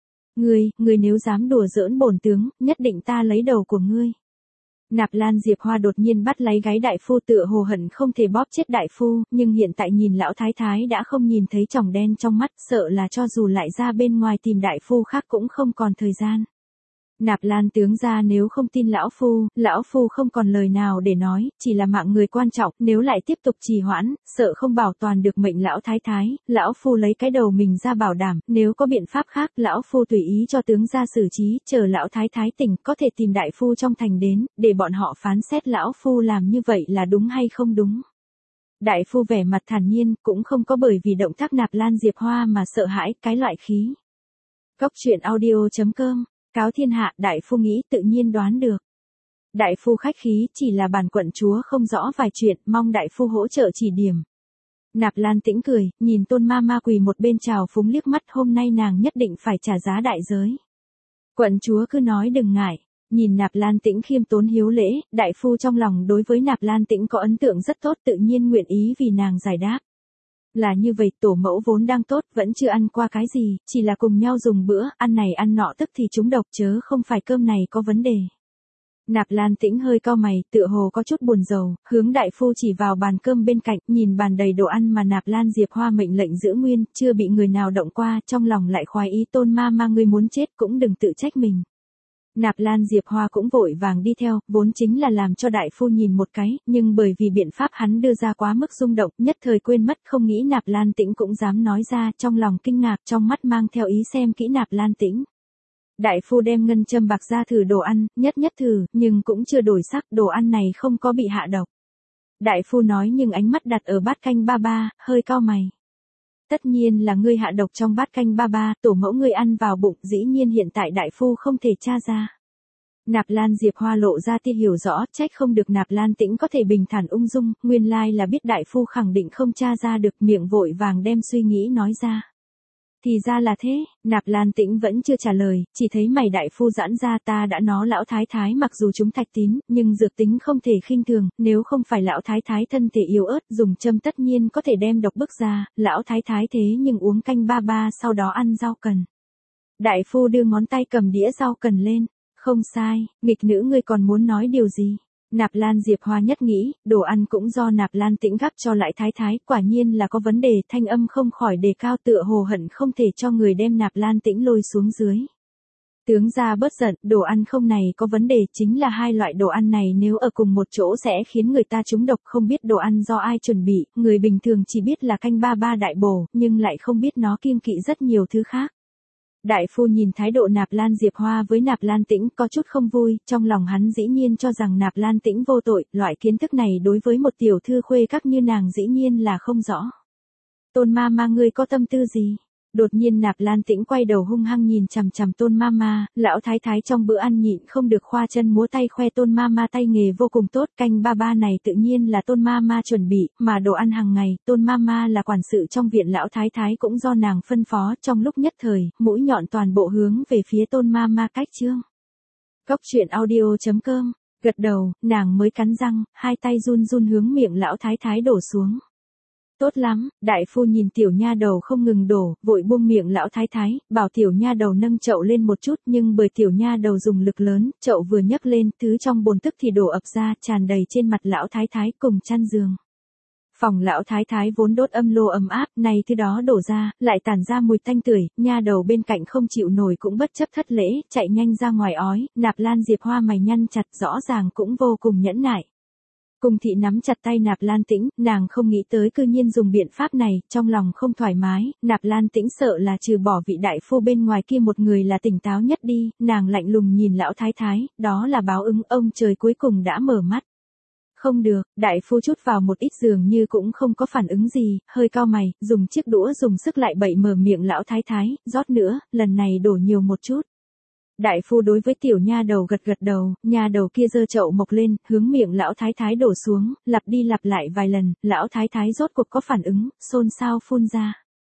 Ngươi nếu dám đùa giỡn bổn tướng, nhất định ta lấy đầu của ngươi. Nạp Lan Diệp Hoa đột nhiên bắt lấy gáy đại phu tựa hồ hận không thể bóp chết đại phu, nhưng hiện tại nhìn lão thái thái đã không nhìn thấy tròng đen trong mắt, sợ là cho dù lại ra bên ngoài tìm đại phu khác cũng không còn thời gian. Nạp Lan tướng ra nếu không tin lão phu không còn lời nào để nói, chỉ là mạng người quan trọng, nếu lại tiếp tục trì hoãn, sợ không bảo toàn được mệnh lão thái thái, lão phu lấy cái đầu mình ra bảo đảm, nếu có biện pháp khác, lão phu tùy ý cho tướng ra xử trí, chờ lão thái thái tỉnh, có thể tìm đại phu trong thành đến, để bọn họ phán xét lão phu làm như vậy là đúng hay không đúng. Đại phu vẻ mặt thản nhiên, cũng không có bởi vì động tác Nạp Lan Diệp Hoa mà sợ hãi, cái loại khí. Cốc truyện audio.com Cáo thiên hạ, đại phu nghĩ tự nhiên đoán được. Đại phu khách khí, chỉ là bản quận chúa không rõ vài chuyện, mong đại phu hỗ trợ chỉ điểm. Nạp Lan Tĩnh cười, nhìn Tôn ma ma quỳ một bên trào phúng liếc mắt, hôm nay nàng nhất định phải trả giá đại giới. Quận chúa cứ nói đừng ngại. Nhìn Nạp Lan Tĩnh khiêm tốn hiếu lễ, đại phu trong lòng đối với Nạp Lan Tĩnh có ấn tượng rất tốt, tự nhiên nguyện ý vì nàng giải đáp. Là như vậy, tổ mẫu vốn đang tốt, vẫn chưa ăn qua cái gì, chỉ là cùng nhau dùng bữa, ăn này ăn nọ tức thì trúng độc, chớ không phải cơm này có vấn đề. Nạp Lan Tĩnh hơi cau mày, tựa hồ có chút buồn rầu, hướng đại phu chỉ vào bàn cơm bên cạnh, nhìn bàn đầy đồ ăn mà Nạp Lan Diệp Hoa mệnh lệnh giữ nguyên, chưa bị người nào động qua, trong lòng lại khoái ý, Tôn ma ma ngươi muốn chết cũng đừng tự trách mình. Nạp Lan Diệp Hoa cũng vội vàng đi theo, vốn chính là làm cho đại phu nhìn một cái, nhưng bởi vì biện pháp hắn đưa ra quá mức rung động, nhất thời quên mất, không nghĩ Nạp Lan Tĩnh cũng dám nói ra, trong lòng kinh ngạc, trong mắt mang theo ý xem kỹ Nạp Lan Tĩnh. Đại phu đem ngân châm bạc ra thử đồ ăn, nhất thử, nhưng cũng chưa đổi sắc, đồ ăn này không có bị hạ độc. Đại phu nói nhưng ánh mắt đặt ở bát canh ba ba, hơi cau mày. Tất nhiên là ngươi hạ độc trong bát canh ba ba, tổ mẫu ngươi ăn vào bụng, dĩ nhiên hiện tại đại phu không thể tra ra. Nạp Lan Diệp Hoa lộ ra tia hiểu rõ, trách không được Nạp Lan Tĩnh có thể bình thản ung dung, nguyên lai là biết đại phu khẳng định không tra ra được, miệng vội vàng đem suy nghĩ nói ra. Thì ra là thế, Nạp Lan Tĩnh vẫn chưa trả lời, chỉ thấy mày đại phu giãn ra, ta đã nói lão thái thái mặc dù chúng thạch tín, nhưng dược tính không thể khinh thường, nếu không phải lão thái thái thân thể yếu ớt, dùng châm tất nhiên có thể đem độc bức ra, lão thái thái thế nhưng uống canh ba ba sau đó ăn rau cần. Đại phu đưa ngón tay cầm đĩa rau cần lên, không sai, nghịch nữ ngươi còn muốn nói điều gì? Nạp Lan Diệp Hoa nhất nghĩ, đồ ăn cũng do Nạp Lan Tĩnh gắp cho lại thái thái, quả nhiên là có vấn đề, thanh âm không khỏi đề cao, tựa hồ hận không thể cho người đem Nạp Lan Tĩnh lôi xuống dưới. Tướng gia bớt giận, đồ ăn không này có vấn đề, chính là hai loại đồ ăn này nếu ở cùng một chỗ sẽ khiến người ta trúng độc, không biết đồ ăn do ai chuẩn bị, người bình thường chỉ biết là canh ba ba đại bổ, nhưng lại không biết nó kiêng kỵ rất nhiều thứ khác. Đại phu nhìn thái độ Nạp Lan Diệp Hoa với Nạp Lan Tĩnh có chút không vui, trong lòng hắn dĩ nhiên cho rằng Nạp Lan Tĩnh vô tội, loại kiến thức này đối với một tiểu thư khuê các như nàng dĩ nhiên là không rõ. Tôn ma ma ngươi có tâm tư gì? Đột nhiên Nạp Lan Tĩnh quay đầu hung hăng nhìn chằm chằm Tôn ma ma, lão thái thái trong bữa ăn nhịn không được khoa chân múa tay khoe Tôn ma ma tay nghề vô cùng tốt, canh ba ba này tự nhiên là Tôn ma ma chuẩn bị, mà đồ ăn hàng ngày, Tôn ma ma là quản sự trong viện, lão thái thái cũng do nàng phân phó, trong lúc nhất thời, mũi nhọn toàn bộ hướng về phía Tôn ma ma cách chương. Cốc truyện audio.com, gật đầu, nàng mới cắn răng, hai tay run run hướng miệng lão thái thái đổ xuống. Tốt lắm, đại phu nhìn tiểu nha đầu không ngừng đổ, vội buông miệng lão thái thái, bảo tiểu nha đầu nâng chậu lên một chút, nhưng bởi tiểu nha đầu dùng lực lớn, chậu vừa nhấc lên, thứ trong bồn tức thì đổ ập ra, tràn đầy trên mặt lão thái thái cùng chăn giường. Phòng lão thái thái vốn đốt âm lô ấm áp, nay thứ đó đổ ra, lại tản ra mùi tanh tưởi, nha đầu bên cạnh không chịu nổi cũng bất chấp thất lễ, chạy nhanh ra ngoài ói, Nạp Lan Diệp Hoa mày nhăn chặt, rõ ràng cũng vô cùng nhẫn nại. Cung thị nắm chặt tay Nạp Lan Tĩnh, nàng không nghĩ tới cư nhiên dùng biện pháp này, trong lòng không thoải mái, Nạp Lan Tĩnh sợ là trừ bỏ vị đại phu bên ngoài kia một người là tỉnh táo nhất đi, nàng lạnh lùng nhìn lão thái thái, đó là báo ứng, ông trời cuối cùng đã mở mắt. Không được, đại phu chút vào một ít dường như cũng không có phản ứng gì, hơi cau mày, dùng chiếc đũa dùng sức lại bậy mở miệng lão thái thái, rót nữa, lần này đổ nhiều một chút. Đại phu đối với tiểu nha đầu gật đầu, nha đầu kia giơ chậu mộc lên, hướng miệng lão thái thái đổ xuống, lặp đi lặp lại vài lần, lão thái thái rốt cuộc có phản ứng, xôn xao phun ra.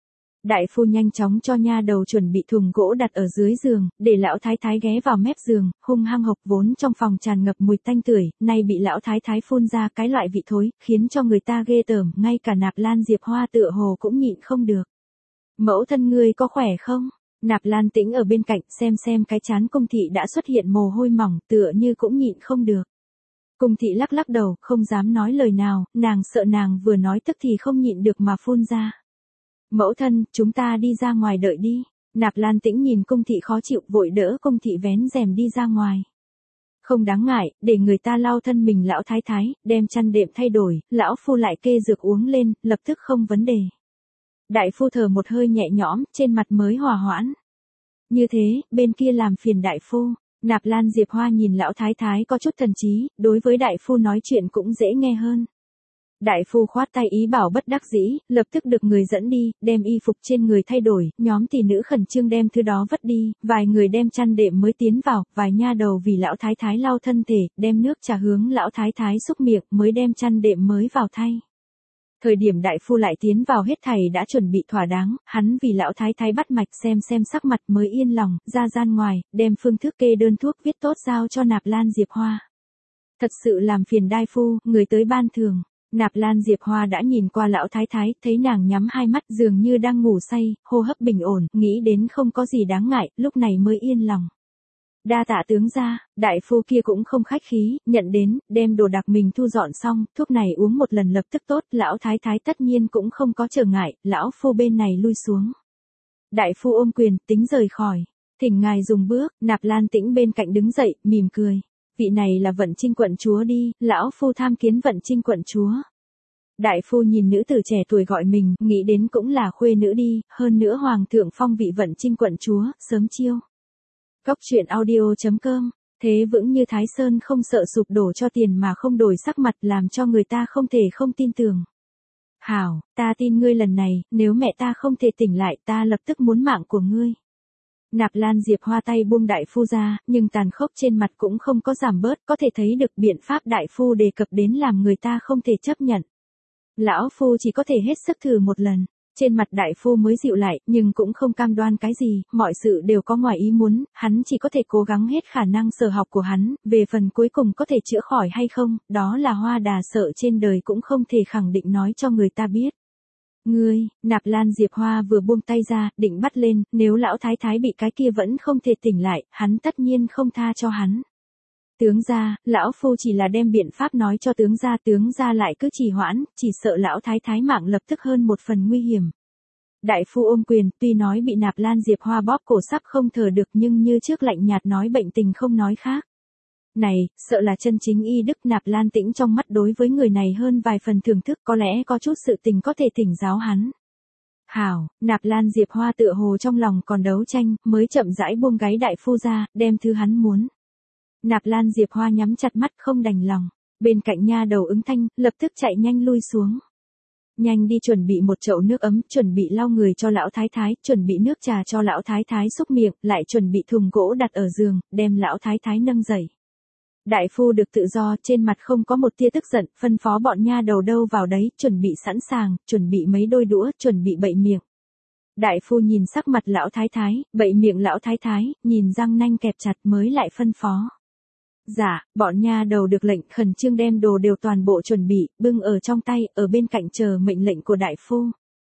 Đại phu nhanh chóng cho nha đầu chuẩn bị thùng gỗ đặt ở dưới giường, để lão thái thái ghé vào mép giường, hung hăng hộc vốn trong phòng tràn ngập mùi tanh tưởi, nay bị lão thái thái phun ra cái loại vị thối, khiến cho người ta ghê tởm, ngay cả Nạp Lan Diệp Hoa tựa hồ cũng nhịn không được. Mẫu thân ngươi có khỏe không? Nạp Lan Tĩnh ở bên cạnh xem cái trán Cung thị đã xuất hiện mồ hôi mỏng, tựa như cũng nhịn không được. Cung thị lắc lắc đầu, không dám nói lời nào, nàng sợ nàng vừa nói tức thì không nhịn được mà phun ra. Mẫu thân, chúng ta đi ra ngoài đợi đi. Nạp Lan Tĩnh nhìn Cung thị khó chịu, vội đỡ Cung thị vén rèm đi ra ngoài. Không đáng ngại, để người ta lau thân mình lão thái thái, đem chăn đệm thay đổi, lão phu lại kê dược uống lên, lập tức không vấn đề. Đại phu thở một hơi nhẹ nhõm, trên mặt mới hòa hoãn. Như thế, bên kia làm phiền đại phu. Nạp Lan Diệp Hoa nhìn lão thái thái có chút thần trí, đối với đại phu nói chuyện cũng dễ nghe hơn. Đại phu khoát tay ý bảo bất đắc dĩ, lập tức được người dẫn đi, đem y phục trên người thay đổi, nhóm tỷ nữ khẩn trương đem thứ đó vất đi, vài người đem chăn đệm mới tiến vào, vài nha đầu vì lão thái thái lau thân thể, đem nước trà hướng lão thái thái xúc miệng, mới đem chăn đệm mới vào thay. Thời điểm đại phu lại tiến vào hết thảy đã chuẩn bị thỏa đáng, hắn vì lão thái thái bắt mạch xem sắc mặt mới yên lòng, ra gian ngoài, đem phương thức kê đơn thuốc viết tốt giao cho Nạp Lan Diệp Hoa. Thật sự làm phiền đại phu, người tới ban thường. Nạp Lan Diệp Hoa đã nhìn qua lão thái thái, thấy nàng nhắm hai mắt dường như đang ngủ say, hô hấp bình ổn, nghĩ đến không có gì đáng ngại, lúc này mới yên lòng. Đa tạ tướng gia, đại phu kia cũng không khách khí, nhận đến, đem đồ đạc mình thu dọn xong, thuốc này uống một lần lập tức tốt, lão thái thái tất nhiên cũng không có trở ngại, lão phu bên này lui xuống. Đại phu ôm quyền, tính rời khỏi, thỉnh ngài dùng bước, Nạp Lan Tĩnh bên cạnh đứng dậy, mỉm cười. Vị này là Vận Trinh quận chúa đi, lão phu tham kiến Vận Trinh quận chúa. Đại phu nhìn nữ tử trẻ tuổi gọi mình, nghĩ đến cũng là khuê nữ đi, hơn nữa hoàng thượng phong vị Vận Trinh quận chúa, sớm chiêu. Cóc truyện audio.com, thế vững như Thái Sơn không sợ sụp đổ cho tiền mà không đổi sắc mặt làm cho người ta không thể không tin tưởng. Hảo, ta tin ngươi lần này, nếu mẹ ta không thể tỉnh lại ta lập tức muốn mạng của ngươi. Nạp Lan Diệp Hoa tay buông đại phu ra, nhưng tàn khốc trên mặt cũng không có giảm bớt, có thể thấy được biện pháp đại phu đề cập đến làm người ta không thể chấp nhận. Lão phu chỉ có thể hết sức thử một lần. Trên mặt đại phu mới dịu lại, nhưng cũng không cam đoan cái gì, mọi sự đều có ngoài ý muốn, hắn chỉ có thể cố gắng hết khả năng sở học của hắn, về phần cuối cùng có thể chữa khỏi hay không, đó là Hoa Đà sợ trên đời cũng không thể khẳng định nói cho người ta biết. Ngươi, Nạp Lan Diệp Hoa vừa buông tay ra, định bắt lên, nếu lão thái thái bị cái kia vẫn không thể tỉnh lại, hắn tất nhiên không tha cho hắn. Tướng gia, lão phu chỉ là đem biện pháp nói cho tướng gia lại cứ trì hoãn, chỉ sợ lão thái thái mạng lập tức hơn một phần nguy hiểm. Đại phu ôm quyền, tuy nói bị Nạp Lan Diệp Hoa bóp cổ sắp không thở được nhưng như trước lạnh nhạt nói bệnh tình không nói khác. Này, sợ là chân chính y đức. Nạp Lan Tĩnh trong mắt đối với người này hơn vài phần thưởng thức, có lẽ có chút sự tình có thể thỉnh giáo hắn. Hảo, Nạp Lan Diệp Hoa tựa hồ trong lòng còn đấu tranh, mới chậm rãi buông gáy đại phu ra, đem thứ hắn muốn. Nạp Lan Diệp Hoa nhắm chặt mắt không đành lòng, bên cạnh nha đầu ứng thanh, lập tức chạy nhanh lui xuống. Nhanh đi chuẩn bị một chậu nước ấm, chuẩn bị lau người cho lão thái thái, chuẩn bị nước trà cho lão thái thái xúc miệng, lại chuẩn bị thùng gỗ đặt ở giường, đem lão thái thái nâng dậy. Đại phu được tự do, trên mặt không có một tia tức giận, phân phó bọn nha đầu đâu vào đấy, chuẩn bị sẵn sàng, chuẩn bị mấy đôi đũa, chuẩn bị bậy miệng. Đại phu nhìn sắc mặt lão thái thái, bậy miệng lão thái thái, nhìn răng nanh kẹp chặt mới lại phân phó. Dạ, bọn nha đầu được lệnh khẩn trương đem đồ đều toàn bộ chuẩn bị, bưng ở trong tay, ở bên cạnh chờ mệnh lệnh của đại phu.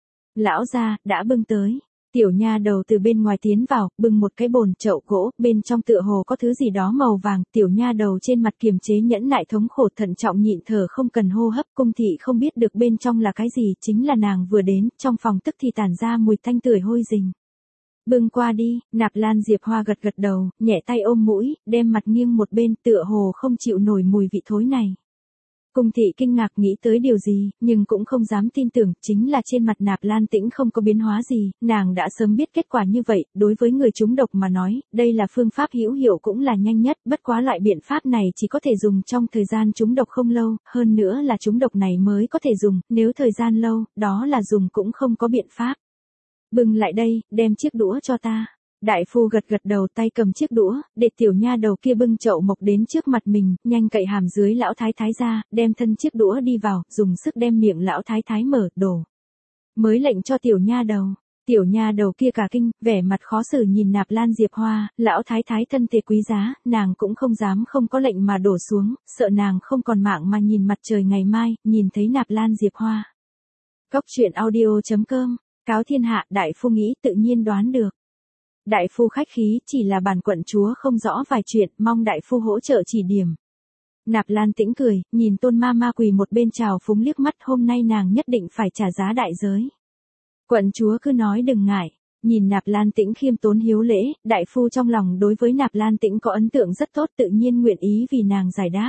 Lão gia, đã bưng tới. Tiểu nha đầu từ bên ngoài tiến vào, bưng một cái bồn chậu gỗ, bên trong tựa hồ có thứ gì đó màu vàng, tiểu nha đầu trên mặt kiềm chế nhẫn nại thống khổ thận trọng nhịn thở không cần hô hấp, Cung thị không biết được bên trong là cái gì, chính là nàng vừa đến, trong phòng tức thì tản ra mùi tanh tưởi hôi rình. Bưng qua đi, Nạp Lan Diệp Hoa gật gật đầu, nhẹ tay ôm mũi, đem mặt nghiêng một bên tựa hồ không chịu nổi mùi vị thối này. Cung thị kinh ngạc nghĩ tới điều gì, nhưng cũng không dám tin tưởng, chính là trên mặt Nạp Lan Tĩnh không có biến hóa gì, nàng đã sớm biết kết quả như vậy, đối với người trúng độc mà nói, đây là phương pháp hữu hiệu cũng là nhanh nhất, bất quá loại biện pháp này chỉ có thể dùng trong thời gian trúng độc không lâu, hơn nữa là trúng độc này mới có thể dùng, nếu thời gian lâu, đó là dùng cũng không có biện pháp. Bưng lại đây, đem chiếc đũa cho ta. Đại phu gật gật đầu tay cầm chiếc đũa, để tiểu nha đầu kia bưng chậu mộc đến trước mặt mình, nhanh cậy hàm dưới lão thái thái ra, đem thân chiếc đũa đi vào, dùng sức đem miệng lão thái thái mở, đổ. Mới lệnh cho tiểu nha đầu, Tiểu nha đầu kia cả kinh, vẻ mặt khó xử nhìn Nạp Lan Diệp Hoa, lão thái thái thân thể quý giá, nàng cũng không dám không có lệnh mà đổ xuống, sợ nàng không còn mạng mà nhìn mặt trời ngày mai, nhìn thấy Nạp Lan Diệp Hoa. Cốc truyện audio.com, cáo thiên hạ, đại phu nghĩ tự nhiên đoán được. Đại phu khách khí, chỉ là bản quận chúa không rõ vài chuyện, mong đại phu hỗ trợ chỉ điểm. Nạp Lan Tĩnh cười, nhìn Tôn ma ma quỳ một bên trào phúng liếc mắt, hôm nay nàng nhất định phải trả giá đại giới. Quận chúa cứ nói đừng ngại. Nhìn Nạp Lan Tĩnh khiêm tốn hiếu lễ, đại phu trong lòng đối với Nạp Lan Tĩnh có ấn tượng rất tốt, tự nhiên nguyện ý vì nàng giải đáp.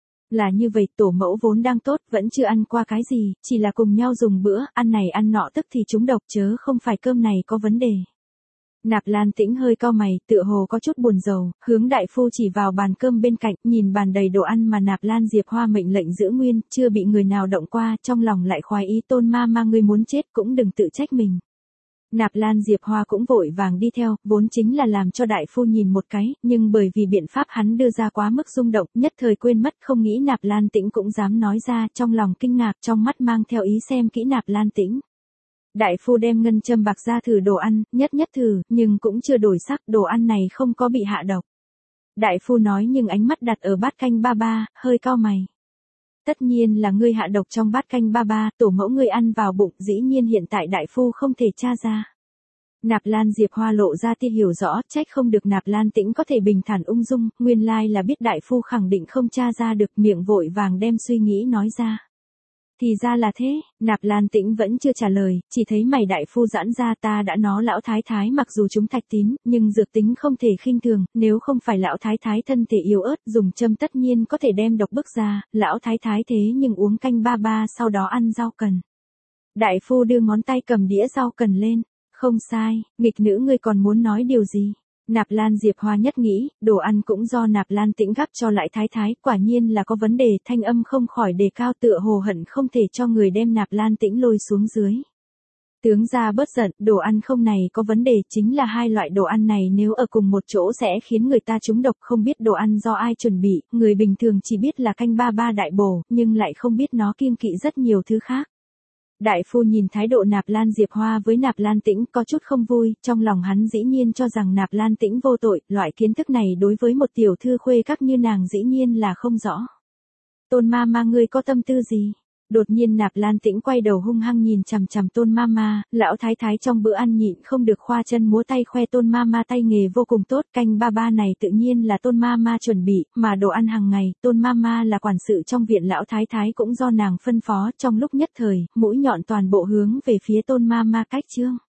Là như vậy, tổ mẫu vốn đang tốt, vẫn chưa ăn qua cái gì, chỉ là cùng nhau dùng bữa, ăn này ăn nọ tức thì trúng độc, chớ không phải cơm này có vấn đề. Nạp Lan Tĩnh hơi cau mày, tựa hồ có chút buồn rầu, hướng đại phu chỉ vào bàn cơm bên cạnh, nhìn bàn đầy đồ ăn mà Nạp Lan Diệp Hoa mệnh lệnh giữ nguyên, chưa bị người nào động qua, trong lòng lại khoái ý, Tôn ma ma ngươi muốn chết cũng đừng tự trách mình. Nạp Lan Diệp Hoa cũng vội vàng đi theo, vốn chính là làm cho đại phu nhìn một cái, nhưng bởi vì biện pháp hắn đưa ra quá mức rung động, nhất thời quên mất, không nghĩ Nạp Lan Tĩnh cũng dám nói ra, trong lòng kinh ngạc, trong mắt mang theo ý xem kỹ Nạp Lan Tĩnh. Đại phu đem ngân châm bạc ra thử đồ ăn, nhất thử, nhưng cũng chưa đổi sắc, đồ ăn này không có bị hạ độc. Đại phu nói nhưng ánh mắt đặt ở bát canh ba ba, hơi cau mày. Tất nhiên là ngươi hạ độc trong bát canh ba ba, tổ mẫu ngươi ăn vào bụng, dĩ nhiên hiện tại đại phu không thể tra ra. Nạp Lan Diệp Hoa lộ ra tia hiểu rõ, trách không được Nạp Lan Tĩnh có thể bình thản ung dung, nguyên lai là biết đại phu khẳng định không tra ra được, miệng vội vàng đem suy nghĩ nói ra. Thì ra là thế, Nạp Lan Tĩnh vẫn chưa trả lời, chỉ thấy mày đại phu giãn ra, ta đã nói lão thái thái mặc dù chúng thạch tín, nhưng dược tính không thể khinh thường, nếu không phải lão thái thái thân thể yếu ớt, dùng châm tất nhiên có thể đem độc bức ra, lão thái thái thế nhưng uống canh ba ba sau đó ăn rau cần. Đại phu đưa ngón tay cầm đĩa rau cần lên, không sai, nghịch nữ ngươi còn muốn nói điều gì? Nạp Lan Diệp Hoa nhất nghĩ, đồ ăn cũng do Nạp Lan Tĩnh gắp cho lại thái thái, quả nhiên là có vấn đề, thanh âm không khỏi đề cao, tựa hồ hận không thể cho người đem Nạp Lan Tĩnh lôi xuống dưới. Tướng gia bớt giận, đồ ăn không này có vấn đề, chính là hai loại đồ ăn này nếu ở cùng một chỗ sẽ khiến người ta trúng độc, không biết đồ ăn do ai chuẩn bị, người bình thường chỉ biết là canh ba ba đại bổ, nhưng lại không biết nó kiêng kỵ rất nhiều thứ khác. Đại phu nhìn thái độ Nạp Lan Diệp Hoa với Nạp Lan Tĩnh có chút không vui, trong lòng hắn dĩ nhiên cho rằng Nạp Lan Tĩnh vô tội, loại kiến thức này đối với một tiểu thư khuê các như nàng dĩ nhiên là không rõ. Tôn ma ma ngươi có tâm tư gì? Đột nhiên Nạp Lan Tĩnh quay đầu hung hăng nhìn chằm chằm Tôn ma ma, lão thái thái trong bữa ăn nhịn không được khoa chân múa tay khoe Tôn ma ma tay nghề vô cùng tốt, canh ba ba này tự nhiên là Tôn ma ma chuẩn bị, mà đồ ăn hàng ngày, Tôn ma ma là quản sự trong viện, lão thái thái cũng do nàng phân phó, trong lúc nhất thời, mũi nhọn toàn bộ hướng về phía Tôn ma ma cách trương.